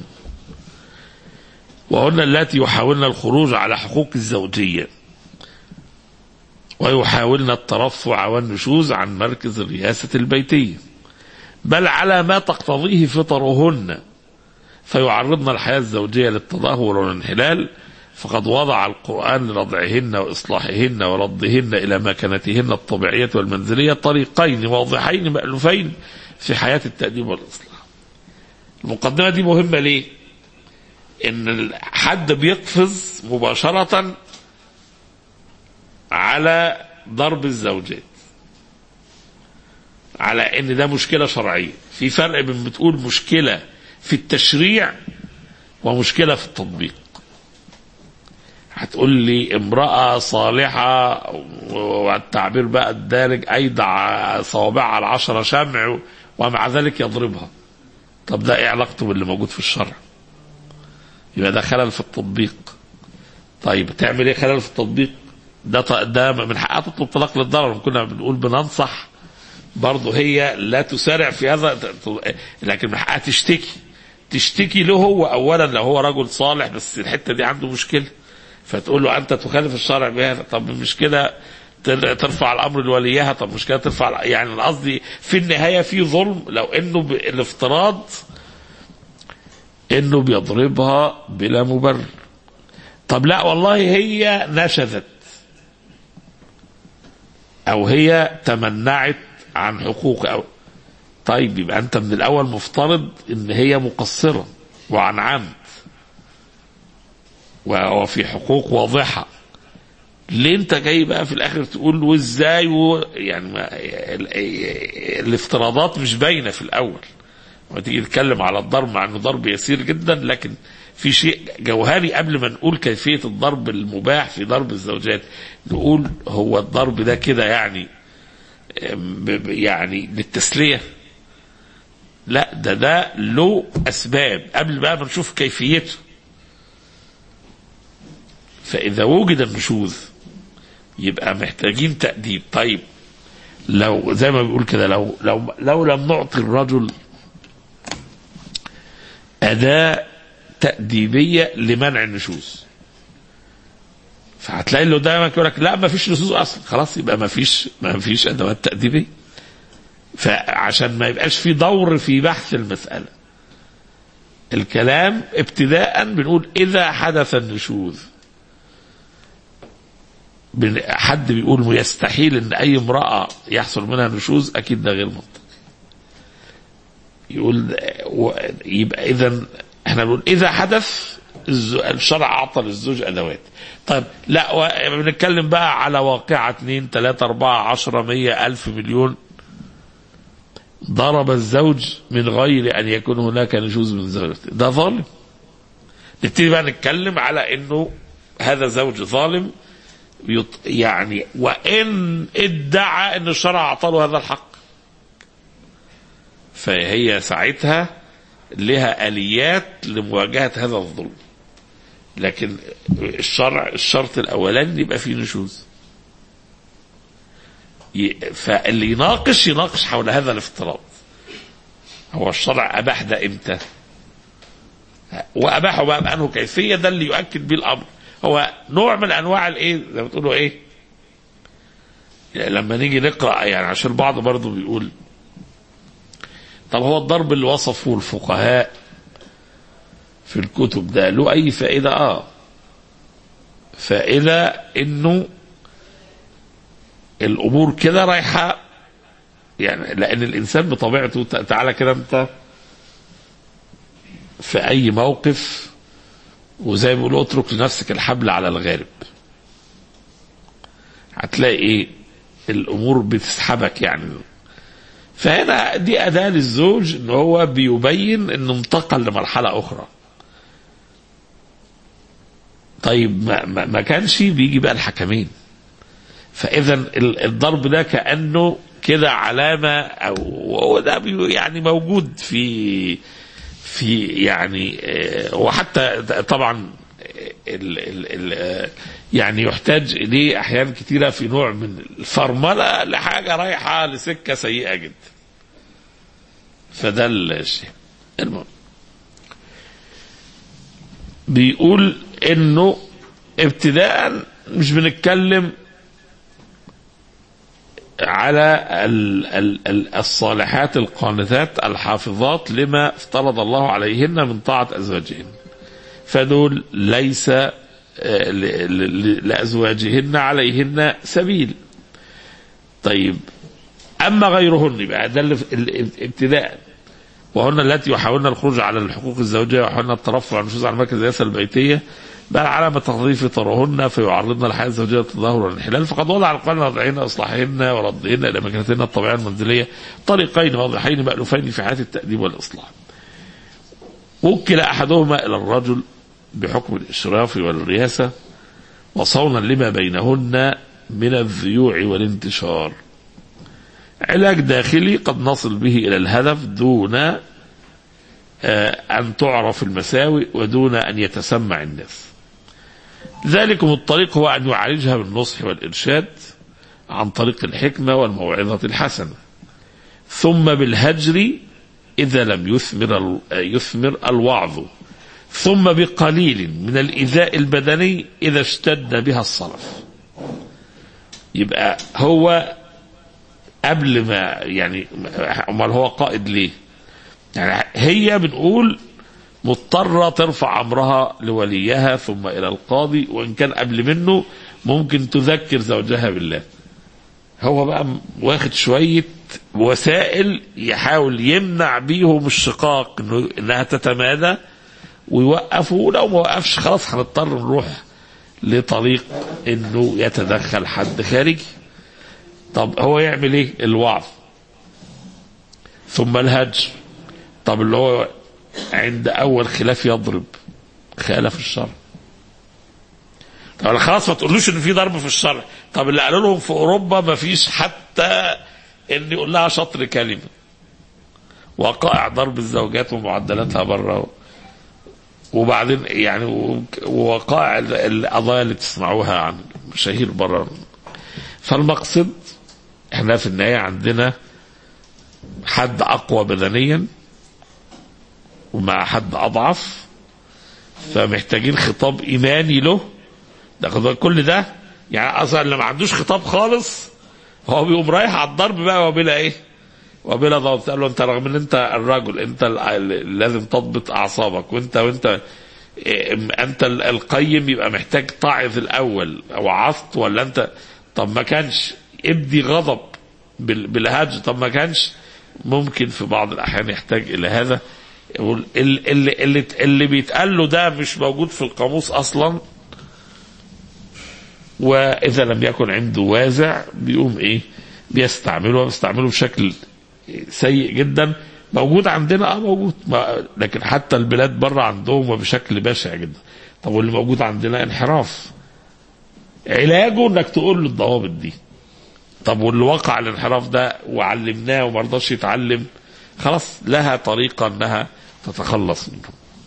وهن التي يحاولن الخروج على حقوق الزوجية ويحاولن الترفع والنشوز عن مركز الرئاسة البيتية، بل على ما تقتضيه فطرهن، فيعرضن الحياة الزوجية للتدهور والانحلال فقد وضع القرآن لرضعهن وإصلاحهن ورضهن إلى مكانتهن الطبيعية والمنزلية طريقين واضحين مألوفين في حياة التأديب والإصلاح. المقدمة دي مهمة ليه؟ إن حد بيقفز مباشرة على ضرب الزوجات، على إن ده مشكلة شرعية. في فرق بين بتقول مشكلة في التشريع ومشكلة في التطبيق. هتقول لي امرأة صالحة والتعبير بقى الدارج أيدع صوابعها على عشرة شمع ومع ذلك يضربها. طب ده ايه علاقته باللي موجود في الشرع؟ يبقى ده خلل في التطبيق. طيب تعمل ايه خلل في التطبيق؟ ده ده من حقها تطلب طلاق للضرر. كنا بنقول بننصح برضه هي لا تسارع في هذا، لكن من حقها تشتكي تشتكي له هو اولا لو هو رجل صالح بس الحته دي عنده مشكله، فتقول له انت تخالف الشرع بهذا. طب مش كده ترفع الامر لوليها؟ طب مش كده ترفع، يعني قصدي في النهايه في ظلم لو انه الافتراض انه بيضربها بلا مبرر. طب لا والله هي نشذت او هي تمنعت عن حقوق او طيب يبقى انت من الاول مفترض ان هي مقصره وعن عمد وفي حقوق واضحه. ليه انت جاي بقى في الاخر تقول وازاي و... يعني ما... الافتراضات مش باينه في الاول. لما تيجي تتكلم على الضرب مع انه ضرب يسير جدا، لكن في شيء جوهري قبل ما نقول كيفيه الضرب المباح في ضرب الزوجات. نقول هو الضرب ده كده يعني يعني للتسليه؟ لا، ده ده له اسباب قبل بقى ما نشوف كيفيته. فاذا وجد النشوذ يبقى محتاجين تأديب. طيب لو زي ما بيقول كده لو لو لو لم نعطي الرجل أداة تأديبية لمنع النشوذ، فهتلاقي له دايما يقول لك لا ما فيش نشوذ اصلا، خلاص يبقى ما فيش ما فيش ادوات تأديبية. فعشان ما يبقاش في دور في بحث المسألة، الكلام ابتداء بنقول إذا حدث النشوذ. حد بيقول يستحيل ان اي امرأة يحصل منها نشوذ، اكيد ده غير منطقي. يقول يبقى اذا احنا بنقول اذا حدث الشرع اعطى للزوج ادوات. طيب لا بنتكلم بقى على واقعة اثنين ثلاثة اربعة عشرة مية الف مليون ضرب الزوج من غير ان يكون هناك نشوذ من زوجته، ده ظالم. نبتدي بقى نتكلم على انه هذا زوج ظالم، يعني وإن ادعى أن الشرع أعطاه هذا الحق، فهي ساعتها لها آليات لمواجهة هذا الظلم. لكن الشرع الشرط الأولاني يبقى فيه نشوذ، فاللي يناقش يناقش حول هذا الافتراض. هو الشرع أباح ده إمتى؟ وأباحه بقى بأنه كيفية، ده اللي يؤكد به الأمر. هو نوع من انواع الايه زي ما بتقولوا ايه، يعني لما نيجي نقرا يعني عشان البعض برضه بيقول طب هو الضرب اللي وصفه الفقهاء في الكتب ده له اي فائده؟ اه فائده انه الامور كده رايحه، يعني لان الانسان بطبيعته تعالى كده انت في اي موقف وزي ما بيقولوا اترك لنفسك الحبل على الغارب، هتلاقي ايه الامور بتسحبك يعني. فهنا دي اداة للزوج ان هو بيبين انه انتقل لمرحلة اخرى. طيب ما, ما, ما كانش بيجي بقى الحكمين، فاذا الضرب ده كأنه كده علامة، او ده يعني موجود في في يعني وحتى طبعا ال ال ال يعني يحتاج اليه احيانا كثيره في نوع من الفرمله لحاجه رايحه لسكه سيئه جدا. فده الشيء. المهم بيقول انه ابتداء مش بنتكلم على الصالحات القانتات الحافظات لما افترض الله عليهن من طاعة أزواجهن، فدول ليس لأزواجهن عليهن سبيل. طيب أما غيرهن يبقى ده ابتداء، وهن التي يحاولن الخروج على الحقوق الزوجية ويحاولن الترفع عن النشوز على مركز الرئاسة البيتية بل علامة تخفيف طرهن فيعرضن الحياة الزوجية للتظاهر والانحلال، فقد وضع القانون وضعهن إصلاحهن وردهن إلى مكانتهن الطبيعية المنزلية طريقين واضحين مألوفين في حياة التأديب والإصلاح. وكل أحدهما إلى الرجل بحكم الإشراف والرياسة وصونا لما بينهن من الذيوع والانتشار. علاج داخلي قد نصل به إلى الهدف دون أن تعرف المساوئ ودون أن يتسمع الناس. ذلكم الطريق هو أن يعالجها بالنصح والإرشاد عن طريق الحكمة والموعظة الحسنة، ثم بالهجر إذا لم يثمر يثمر الوعظ، ثم بقليل من الإيذاء البدني إذا اشتد بها الصرف. يبقى هو قبل ما يعني امال هو قائد ليه؟ يعني هي بنقول مضطرة ترفع أمرها لوليها ثم إلى القاضي، وإن كان قبل منه ممكن تذكر زوجها بالله. هو بقى واخد شوية وسائل يحاول يمنع بيهم الشقاق إنه إنها تتمادى ويوقفوا، لو ما وقفش خلاص هنضطر نروح لطريق إنه يتدخل حد خارجي. طب هو يعمل إيه؟ الوعظ ثم الهجر. طب اللي هو عند أول خلاف يضرب، خالف الشرع. طب خلاص ما تقولوش إن في ضرب في الشرع. طب اللي قالوا لهم في أوروبا ما فيش حتى إن يقول لها شطر كلمة. وقائع ضرب الزوجات ومعدلاتها بره، وبعدين يعني وقائع القضايا اللي تسمعوها عن مشاهير بره. فالمقصد احنا في النهاية عندنا حد أقوى بدنيا ومع حد أضعف، فمحتاجين خطاب إيماني له. ده كل ده يعني أصلا اللي ما عندوش خطاب خالص هو بيقوم رايح على الضرب بقى وبلا إيه وبلا ضابط. قال له أنت رغم أن أنت الرجل أنت لازم تضبط أعصابك، وأنت وأنت أنت القيم يبقى محتاج تعظ الأول أو عصت، ولا أنت طب ما كانش ابدي غضب بالهج. طب ما كانش ممكن في بعض الأحيان يحتاج إلى هذا. اللي, اللي, اللي بيتقال له ده مش موجود في القاموس أصلا، وإذا لم يكن عنده وازع بيقوم إيه بيستعمله بيستعمله بشكل سيء جدا. موجود عندنا اه موجود، لكن حتى البلاد بره عندهم وبشكل بشع جدا. طب واللي موجود عندنا انحراف، علاجه انك تقول له الضوابط دي. طب واللي وقع الانحراف ده وعلمناه وما رضاش يتعلم، خلاص لها طريقة انها تتخلص منه.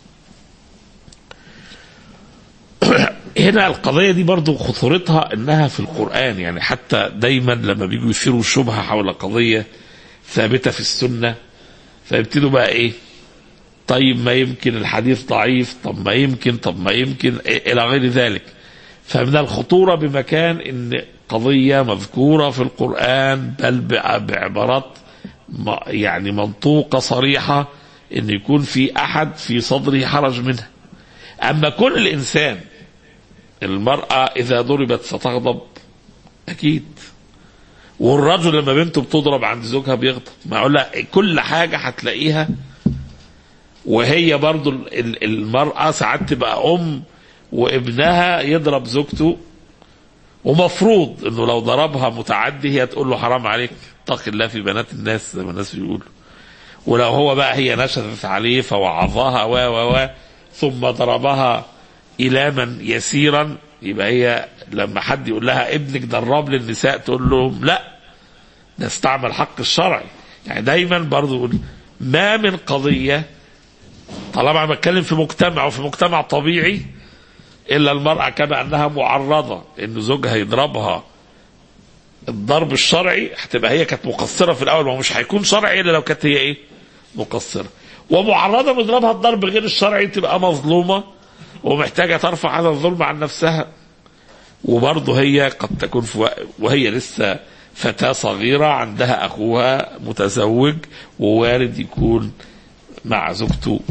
هنا القضية دي برضو خطورتها انها في القرآن. يعني حتى دايما لما بيجوا يثيروا الشبهة حول قضية ثابتة في السنة فيبتدوا بقى ايه، طيب ما يمكن الحديث ضعيف، طب ما يمكن طب ما يمكن الى غير ذلك. فمن الخطورة بمكان ان قضية مذكورة في القرآن بل بعبارات يعني منطوقة صريحة ان يكون في احد في صدره حرج منها. اما كل الانسان، المرأة اذا ضربت ستغضب اكيد، والرجل لما بنته بتضرب عند زوجها بيغضب. ما اقول لها كل حاجة هتلاقيها. وهي برضو المرأة ساعات تبقى ام وابنها يضرب زوجته، ومفروض انه لو ضربها متعدي هي تقول له حرام عليك اتق الله في بنات الناس زي ما الناس بيقولوا. ولو هو بقى هي نشدت عليه فوعظها و و و ثم ضربها إلاما يسيرا، يبقى هي لما حد يقول لها ابنك ضرب للنساء تقول لهم لا، ده استعمل حق الشرعي. يعني دايما برضو ما من قضية طالما بتكلم في مجتمع وفي مجتمع طبيعي إلا المرأة كما أنها معرضة إن زوجها يضربها الضرب الشرعي، هتبقى هي كانت مقصرة في الأول، ومش هيكون شرعي إلا لو كانت هي إيه مقصرة. ومعرضة بيضربها الضرب غير الشرعي تبقى مظلومة ومحتاجة ترفع هذا الظلم عن نفسها. وبرضه هي قد تكون في وهي لسه فتاة صغيرة عندها أخوها متزوج ووارد يكون مع زوجته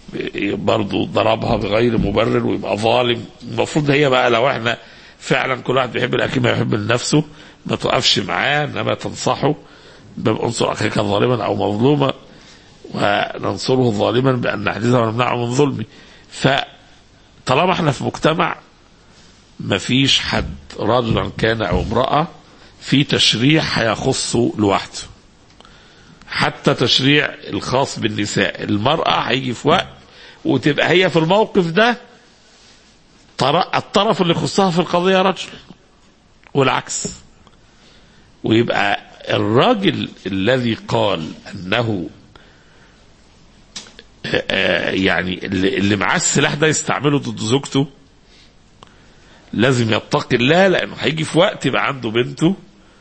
برضو ضربها بغير مبرر ويبقى ظالم. المفروض هي بقى لو احنا فعلا كل واحد بيحب الاخي ما يحب لنفسه ما توقفش معاه، انما تنصحه بانصر اخيك ظالما او مظلوما وننصره ظالما بان نحجزه ونمنعه من ظلمه. فطالما احنا في مجتمع ما فيش حد رجلا كان او امرأة في تشريع هيخصه لوحده، حتى تشريع الخاص بالنساء المرأة هيجي في وقت وتبقى هي في الموقف ده الطرف اللي يخصها في القضية رجل والعكس، ويبقى الراجل الذي قال انه يعني اللي معاه السلاح ده يستعمله ضد زوجته لازم يتقي الله، لانه هيجي في وقت يبقى عنده بنته،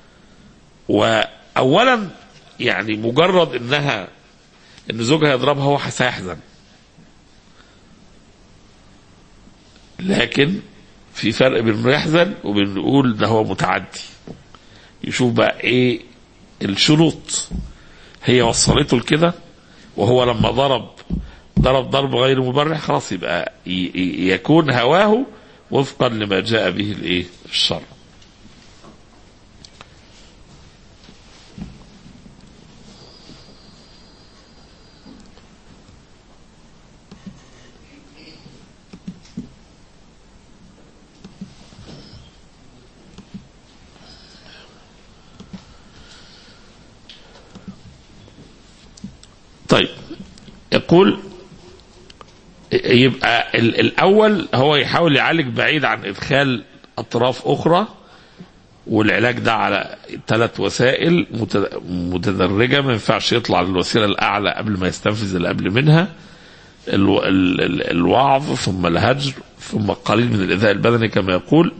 واولا يعني مجرد انها ان زوجها يضربها هو هيحزن، لكن في فرق بين انه يحزن وبين نقول ده هو متعدي. يشوف بقى ايه الشروط هي وصلته لكده، وهو لما ضرب ضرب ضرب غير مبرح خلاص يبقى يكون هواه وفقا لما جاء به الايه الشرع. طيب يقول يبقى الأول هو يحاول يعالج بعيد عن إدخال أطراف أخرى، والعلاج ده على ثلاث وسائل متدرجة، ما ينفعش يطلع للوسيلة الأعلى قبل ما يستنفذ اللي قبل منها، الوعظ ثم الهجر ثم قليل من الإيذاء البدني كما يقول.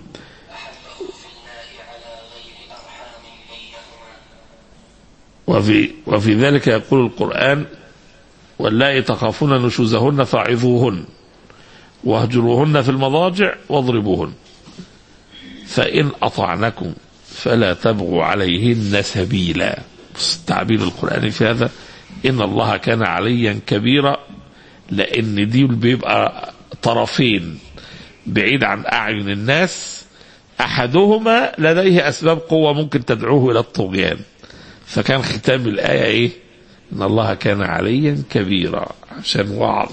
وفي, وفي ذلك يقول القرآن: واللائي تخافون نشوزهن فاعظوهن واهجروهن في المضاجع واضربوهن فإن أطعنكم فلا تبغوا عليهن سبيلا. التعبير القرآني في هذا إن الله كان عليا كبيرا، لأن دي بيبقى طرفين بعيد عن أعين الناس، أحدهما لديه أسباب قوة ممكن تدعوه إلى الطغيان، فكان ختام الآية إيه؟ إن الله كان عليا كبيرا، عشان وعظ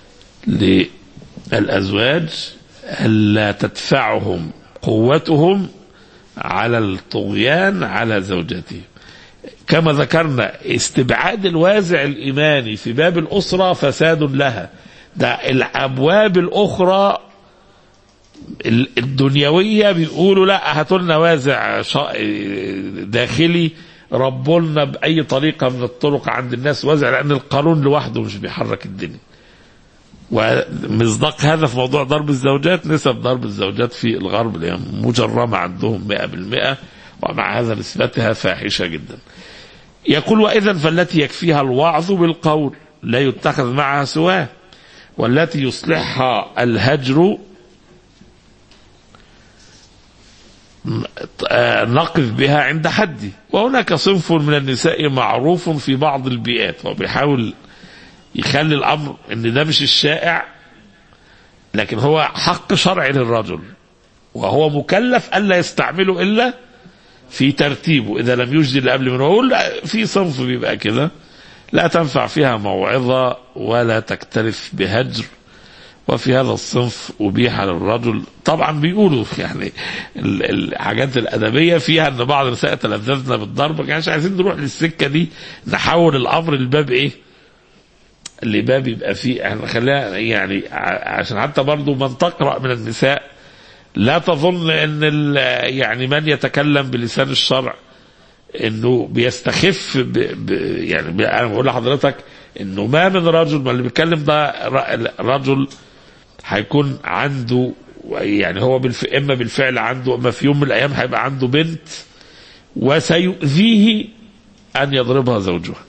للأزواج ألا تدفعهم قوتهم على الطغيان على زوجتهم. كما ذكرنا استبعاد الوازع الإيماني في باب الأسرة فساد لها، ده الأبواب الأخرى الدنيوية بيقولوا لا هاتوا لنا وازع داخلي ربنا بأي طريقة من الطرق عند الناس وازع، لأن القانون لوحده مش بيحرك الدنيا. ومصداق هذا في موضوع ضرب الزوجات، نسب ضرب الزوجات في الغرب اللي هي مجرمة عندهم مئة بالمئة، ومع هذا نسبتها فاحشة جدا. يقول: وإذا فالتي يكفيها الوعظ بالقول لا يتخذ معها سواه، والتي يصلحها الهجر نقف بها عند حدي. وهناك صنف من النساء معروف في بعض البيئات، وبيحاول يخلي الأمر ان ده مش الشائع، لكن هو حق شرعي للرجل، وهو مكلف ألا يستعمله إلا في ترتيبه إذا لم يجدي اللي قبل منه. أقول في صنف بيبقى كده لا تنفع فيها موعظة ولا تكترث بهجر، وفي هذا الصنف أبيح للرجل. طبعا بيقولوا يعني الحاجات الأدبية فيها أن بعض النساء تلذذنا بالضرب، ما كانش عايزين نروح للسكة دي، نحول الأمر الباب إيه اللي باب يبقى فيه احنا خلينا يعني عشان حتى برضو من تقرأ من النساء لا تظن ان يعني من يتكلم بلسان الشرع انه بيستخف ب ب يعني انا بقول لحضرتك انه ما من رجل ما اللي بيتكلم ده رجل هيكون عنده يعني هو بالف اما بالفعل عنده، اما في يوم من الايام هيبقى عنده بنت وسيؤذيه ان يضربها زوجها،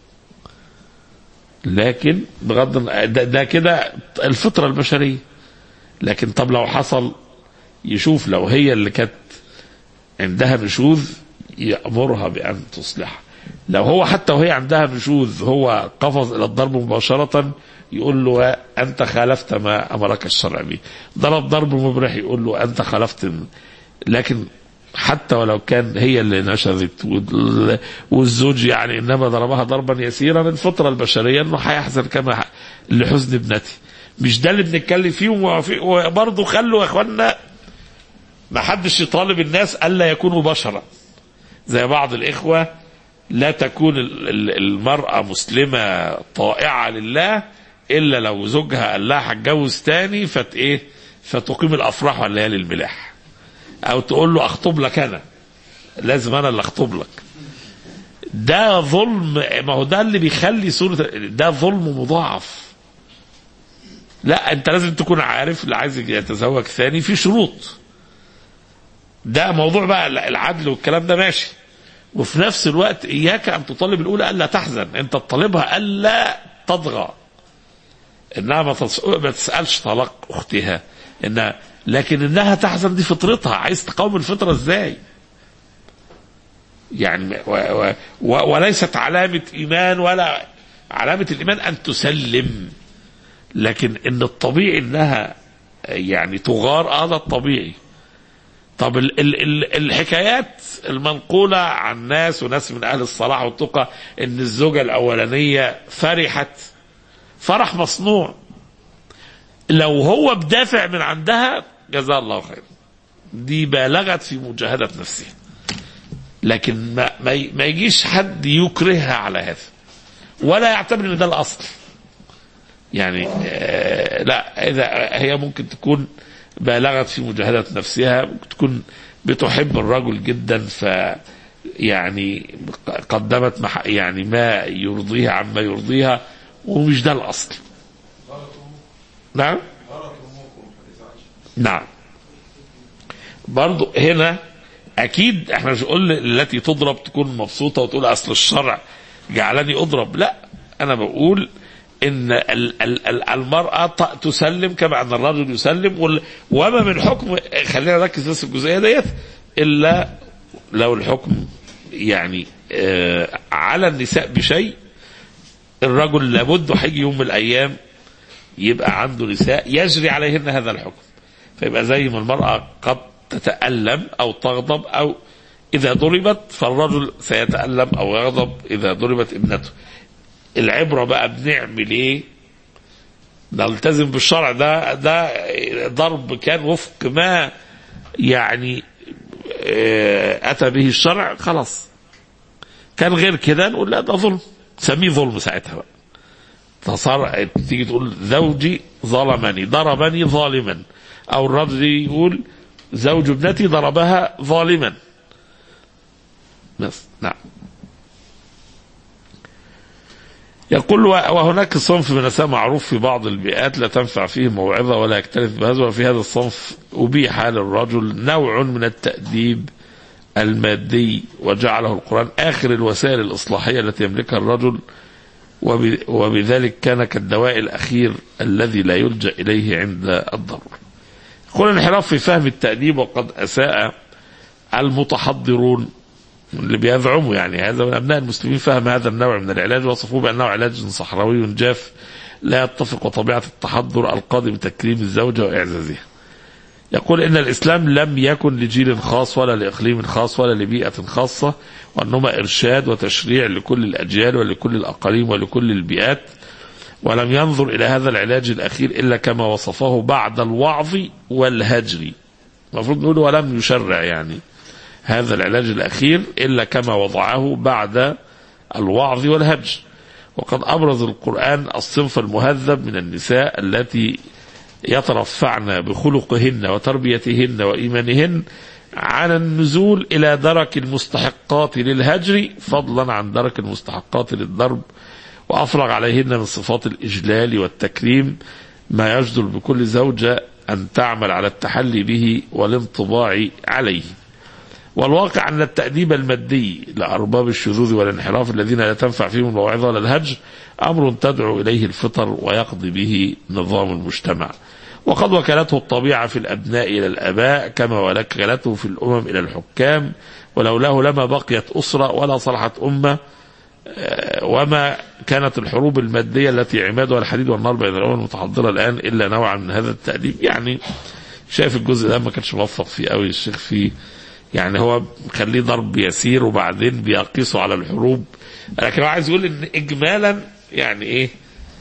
لكن بغض ده, ده كده الفطرة البشرية. لكن طب لو حصل يشوف لو هي اللي كانت عندها نشوذ يأمرها بأن تصلح. لو هو حتى وهي عندها نشوذ هو قفز إلى الضرب مباشرة يقول له أنت خالفت ما أمرك الشرع به. ضرب ضرب مبرح يقول له أنت خالفت. لكن حتى ولو كان هي اللي نشذت والزوج يعني إنما ضربها ضربا يسيرا، الفطرة البشرية إنه هيحزن كما لحزن ابنتي. مش ده اللي بنتكلم فيه. وبرضه خلوا يا إخوانا ما حدش يطالب الناس ألا يكونوا بشرا زي بعض الإخوة. لا تكون المرأة مسلمة طائعة لله إلا لو زوجها قال لها هتجوز تاني فت إيه فتقيم الأفراح والليالي الملاح، أو تقول له أخطب لك أنا، لازم أنا اللي أخطب لك. ده ظلم. ما هو ده اللي بيخلي صورة ده ظلم مضاعف. لا، أنت لازم تكون عارف اللي عايز يتزوج ثاني في شروط. ده موضوع بقى العدل والكلام ده ماشي. وفي نفس الوقت إياك أن تطالب الأولى ألا تحزن، أنت تطالبها ألا تضغى، إنها ما تسألش طلاق أختها، إنها لكن إنها تحزن دي فطرتها. عايز تقاوم الفطرة إزاي؟ يعني و و و وليست علامة إيمان، ولا علامة الإيمان أن تسلم، لكن إن الطبيعي إنها يعني تغار. هذا الطبيعي. طب ال ال ال الحكايات المنقولة عن ناس وناس من أهل الصلاح والتقى إن الزوجة الأولانية فرحت فرح مصنوع، لو هو بدافع من عندها جزاه الله خير، دي بالغت في مجاهدة نفسها. لكن ما, ما يجيش حد يكرهها على هذا ولا يعتبر ان ده الأصل. يعني آه لا، إذا هي ممكن تكون بالغت في مجاهدة نفسها، ممكن تكون بتحب الرجل جدا ف يعني قدمت مح يعني ما يرضيها عما يرضيها، ومش ده الأصل. نعم نعم. برضو هنا أكيد احنا مش نقول التي تضرب تكون مبسوطة وتقول أصل الشرع جعلني أضرب. لا، أنا بقول إن المرأة تسلم كما أن الرجل يسلم، وما من حكم، خلينا نركز بس في الجزئية ديت، إلا لو الحكم يعني على النساء بشيء، الرجل لابد هيجي يوم من الأيام يبقى عنده نساء يجري عليهن هذا الحكم، فيبقى زي ما المرأة قد تتألم أو تغضب أو إذا ضربت، فالرجل سيتألم أو يغضب إذا ضربت ابنته. العبرة بقى بنعمل ايه؟ نلتزم بالشرع. ده ده ضرب كان وفق ما يعني اتى به الشرع، خلاص. كان غير كده نقول لا ده ظلم، سميه ظلم ساعتها بقى. تصار تيجي تقول زوجي ظلمني ضربني ظالما، او الرجل يقول زوج ابنتي ضربها ظالما بس. نعم. يقول وهناك صنف من النساء معروف في بعض البيئات لا تنفع فيه موعظة ولا يكترث بهذا، وفي هذا الصنف أبيح للرجل نوع من التأديب المادي، وجعله القرآن آخر الوسائل الإصلاحية التي يملكها الرجل، وبذلك كان كالدواء الأخير الذي لا يلجأ إليه عند الضرورة. يقول انحراف في فهم التأديب، وقد أساء المتحضرون اللي بيزعموا يعني هذا من أبناء المسلمين فهم هذا النوع من العلاج، وصفوه بأنه علاج صحراوي جاف لا يتفق وطبيعة التحضر القاضي بتكريم الزوجة وإعزازها. يقول إن الإسلام لم يكن لجيل خاص ولا لإقليم خاص ولا لبيئة خاصة، وأنما إرشاد وتشريع لكل الأجيال ولكل الأقاليم ولكل البيئات، ولم ينظر إلى هذا العلاج الأخير إلا كما وصفه بعد الوعظ والهجر. المفروض نقول ولم يشرع يعني هذا العلاج الأخير إلا كما وضعه بعد الوعظ والهجر. وقد أبرز القرآن الصنف المهذب من النساء التي يترفعن بخلقهن وتربيتهن وإيمانهن عن النزول إلى درك المستحقات للهجر فضلا عن درك المستحقات للضرب، وأفرغ عليهن من صفات الإجلال والتكريم ما يجدر بكل زوجة أن تعمل على التحلي به والانطباع عليه. والواقع أن التأديب المادي لأرباب الشذوذ والانحراف الذين لا تنفع فيهم الموعظة ولا الهجر أمر تدعو إليه الفطر ويقضي به نظام المجتمع، وقد وكلته الطبيعة في الأبناء إلى الآباء كما وكلته في الأمم إلى الحكام، ولولاه لما بقيت أسرة ولا صلحت أمة وما كانت الحروب المادية التي عمادها الحديد والنار بين الأمم المتحضرة الآن إلا نوعا من هذا التأديب. يعني شايف الجزء ده ما كانش موفق فيه قوي الشيخ فيه، يعني هو خليه ضرب يسير وبعدين بيقيسوا على الحروب، لكن هو عايز يقول ان اجمالا يعني ايه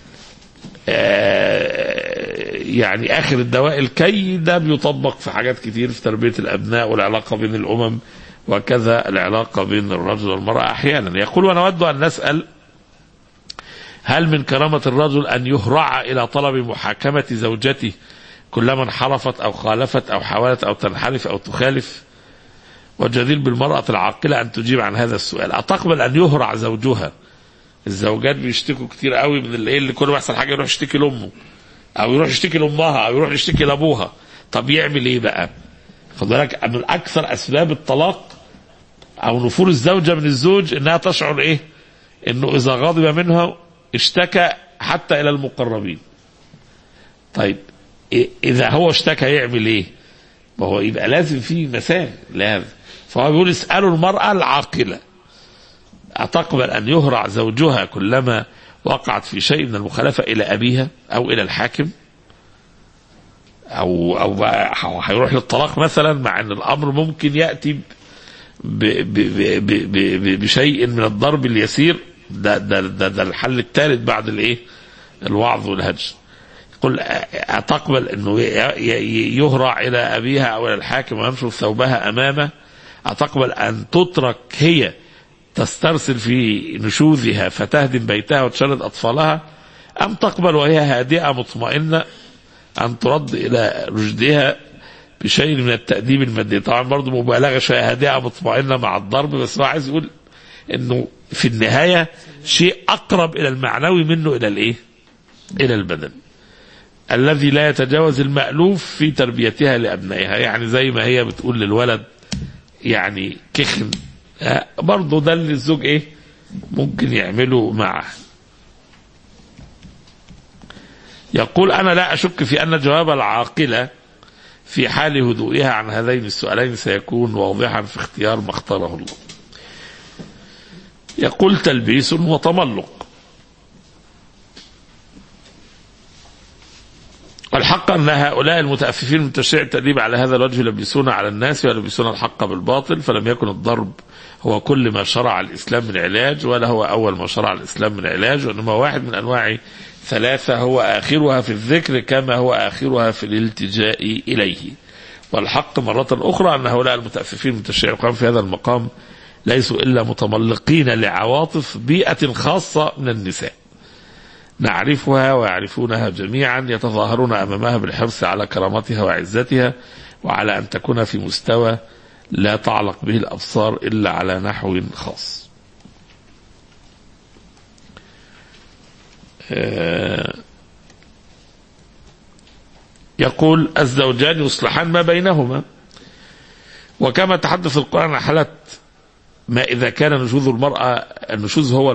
آه يعني اخر الدواء الكي ده بيطبق في حاجات كتير في تربية الابناء والعلاقة بين الامم، وكذا العلاقة بين الرجل والمرأة احيانا. يقول ونود ان نسأل هل من كرامة الرجل ان يهرع الى طلب محاكمة زوجته كلما انحرفت او خالفت او حاولت او تنحرف او تخالف؟ والجدير بالمرأة العاقلة أن تجيب عن هذا السؤال. أتقبل أن يهرع زوجها؟ الزوجات بيشتكوا كتير قوي من اللي, اللي كل ما يحصل حاجة يروح يشتكي لأمه أو يروح يشتكي لأمها أو يروح يشتكي لأبوها. طب يعمل إيه بقى؟ خد بالك من أكثر أسباب الطلاق أو نفور الزوجة من الزوج إنها تشعر إيه؟ إنه إذا غضب منها اشتكى حتى إلى المقربين. طيب إذا هو اشتكى يعمل إيه؟ ما هو يبقى لازم فيه مسام لهذا. فهو بيقول اسألوا المرأة العاقلة أتقبل أن يهرع زوجها كلما وقعت في شيء من المخالفة إلى أبيها أو إلى الحاكم أو أو هيروح للطلاق مثلا، مع أن الأمر ممكن يأتي ب ب ب ب ب بشيء من الضرب اليسير. ده ده ده, ده الحل الثالث بعد الإيه؟ الوعظ والهجر. قل أتقبل أنه يهرع إلى أبيها أو إلى الحاكم وينشر ثوبها أمامه؟ أتقبل أن تترك هي تسترسل في نشوذها فتهدم بيتها وتشرد أطفالها؟ أم تقبل وهي هادئة مطمئنة أن ترد إلى رشدها بشيء من التأديب المادي؟ طبعا برضو مبالغة شوية، هادئة مطمئنة مع الضرب، بس هو عايز يقول أنه في النهاية شيء أقرب إلى المعنوي منه إلى الإيه؟ إلى البدن الذي لا يتجاوز المألوف في تربيتها لأبنائها. يعني زي ما هي بتقول للولد يعني كخن، برضو ده اللي الزوج ايه ممكن يعمله معه. يقول أنا لا أشك في أن جواب العاقلة في حال هدوئها عن هذين السؤالين سيكون واضحا في اختيار ما اختاره الله. يقول تلبيس وتملق. الحق أن هؤلاء المتأففين من تشريع التأديب على هذا الوجه يلبسون على الناس ويلبسون الحق بالباطل، فلم يكن الضرب هو كل ما شرع الإسلام من علاج، ولا هو أول ما شرع الإسلام من علاج، وإنما واحد من أنواع ثلاثة هو آخرها في الذكر كما هو آخرها في الالتجاء إليه. والحق مرة أخرى أن هؤلاء المتأففين من تشريع القرآن في هذا المقام ليسوا إلا متملقين لعواطف بيئة خاصة من النساء نعرفها ويعرفونها جميعا، يتظاهرون أمامها بالحرص على كرامتها وعزتها وعلى أن تكون في مستوى لا تعلق به الأبصار إلا على نحو خاص. يقول الزوجان يصلحان ما بينهما، وكما تحدث القرآن عن حالة ما إذا كان نشوذ المرأة، النشوذ هو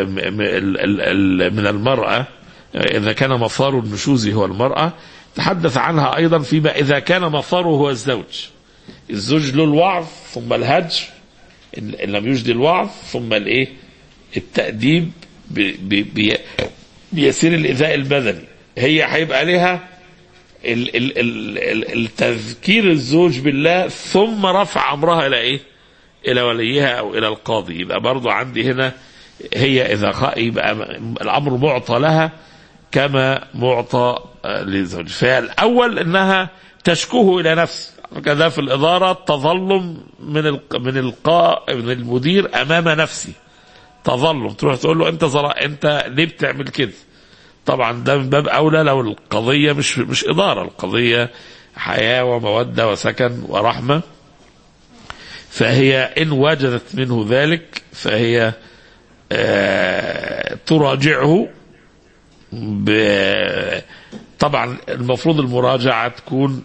من المرأة، إذا كان مصار النشوذ هو المرأة، تحدث عنها أيضا فيما إذا كان مصاره هو الزوج. الزوج له الوعظ ثم الهجر إن لم يجدي الوعظ، ثم الإيه التأديب بيسير الإيذاء البدني. هي هيبقى لها التذكير الزوج بالله ثم رفع أمرها إلى إيه؟ إلى وليها أو إلى القاضي. يبقى برضو عندي هنا هي إذا خ... يبقى الأمر معطى لها كما معطى للزوج. فالأول إنها تشكوه إلى نفسه، كذا في الإدارة تظلم من ال... من القاء من المدير أمام نفسي، تظلم تروح تقول له أنت زرع أنت ليه بتعمل كده. طبعا ده من باب أولى لو القضية مش مش إدارة، القضية حياة ومودة وسكن ورحمة، فهي إن وجدت منه ذلك فهي تراجعه. طبعا المفروض المراجعة تكون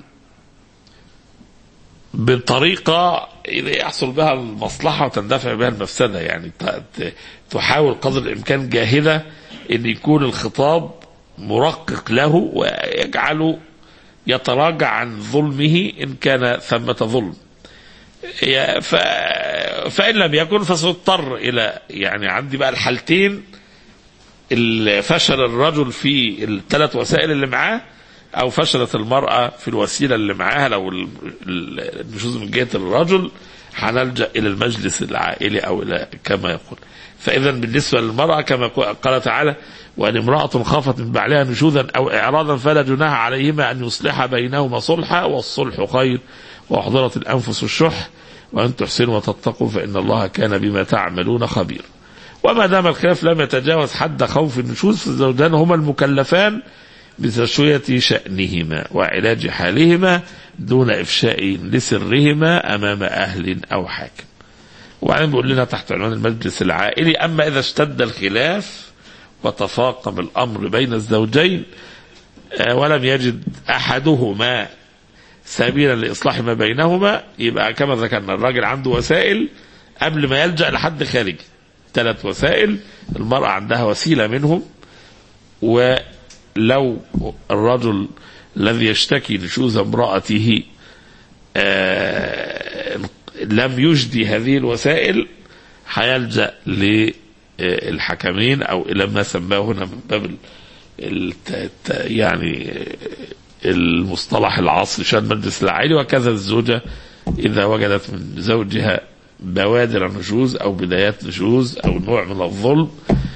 بطريقة يحصل بها المصلحة وتندفع بها المفسدة، يعني تحاول قدر الإمكان جاهدة أن يكون الخطاب مرقق له ويجعله يتراجع عن ظلمه إن كان ثمة ظلم. ف... فإن لم يكن فسيضطر إلى، يعني عندي بقى الحالتين، فشل الرجل في الثلاث وسائل اللي معاه، أو فشلت المرأة في الوسيلة اللي معاها لو النشوز من جهة الرجل، هنلجأ إلى المجلس العائلي أو إلى كما يقول. فإذا بالنسبة للمرأة كما قال تعالى: وأن امرأة خافت من بعلها نشوزا أو إعراضا فلا جناح عليهما أن يصلح بينهما صلحا والصلح خير وأحضرت الأنفس الشح وأن تحسنوا وتتقوا فإن الله كان بما تعملون خبير. وما دام الخلاف لم يتجاوز حد خوف النشوز فالزوجان هما المكلفان بتسوية شأنهما وعلاج حالهما دون إفشاء لسرهما أمام أهل أو حاكم. وبعدين بيقول لنا تحت عنوان المجلس العائلي: أما إذا اشتد الخلاف وتفاقم الأمر بين الزوجين ولم يجد أحدهما سبيلا لإصلاح ما بينهما، يبقى كما ذكرنا الراجل عنده وسائل قبل ما يلجأ لحد خارجي، ثلاث وسائل، المرأة عندها وسيلة منهم. ولو الرجل الذي يشتكي نشوز امرأته آه لم يجدي هذه الوسائل هيلجأ للحكمين أو إلى ما سماه هنا من باب يعني المصطلح العصري شأن المجلس العائلي. وكذا الزوجة إذا وجدت من زوجها بوادر النشوز أو بدايات نشوز أو نوع من الظلم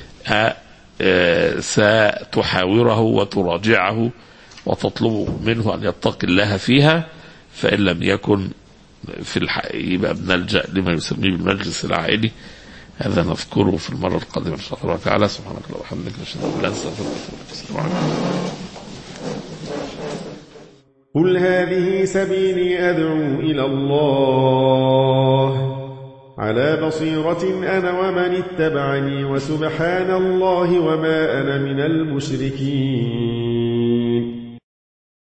ستحاوره وتراجعه وتطلب منه أن يتقي الله فيها. فإن لم يكن في الحقيقة يبقى بنلجأ لما يسميه بالمجلس العائلي. هذا نذكره في المرة القادمة إن شاء الله تعالى. سبحانك اللهم وبحمدك نشهد أن لا إله إلا أنت. قل هذه سبيلي أدعو إلى الله على بصيرة أنا ومن اتبعني وسبحان الله وما أنا من المشركين.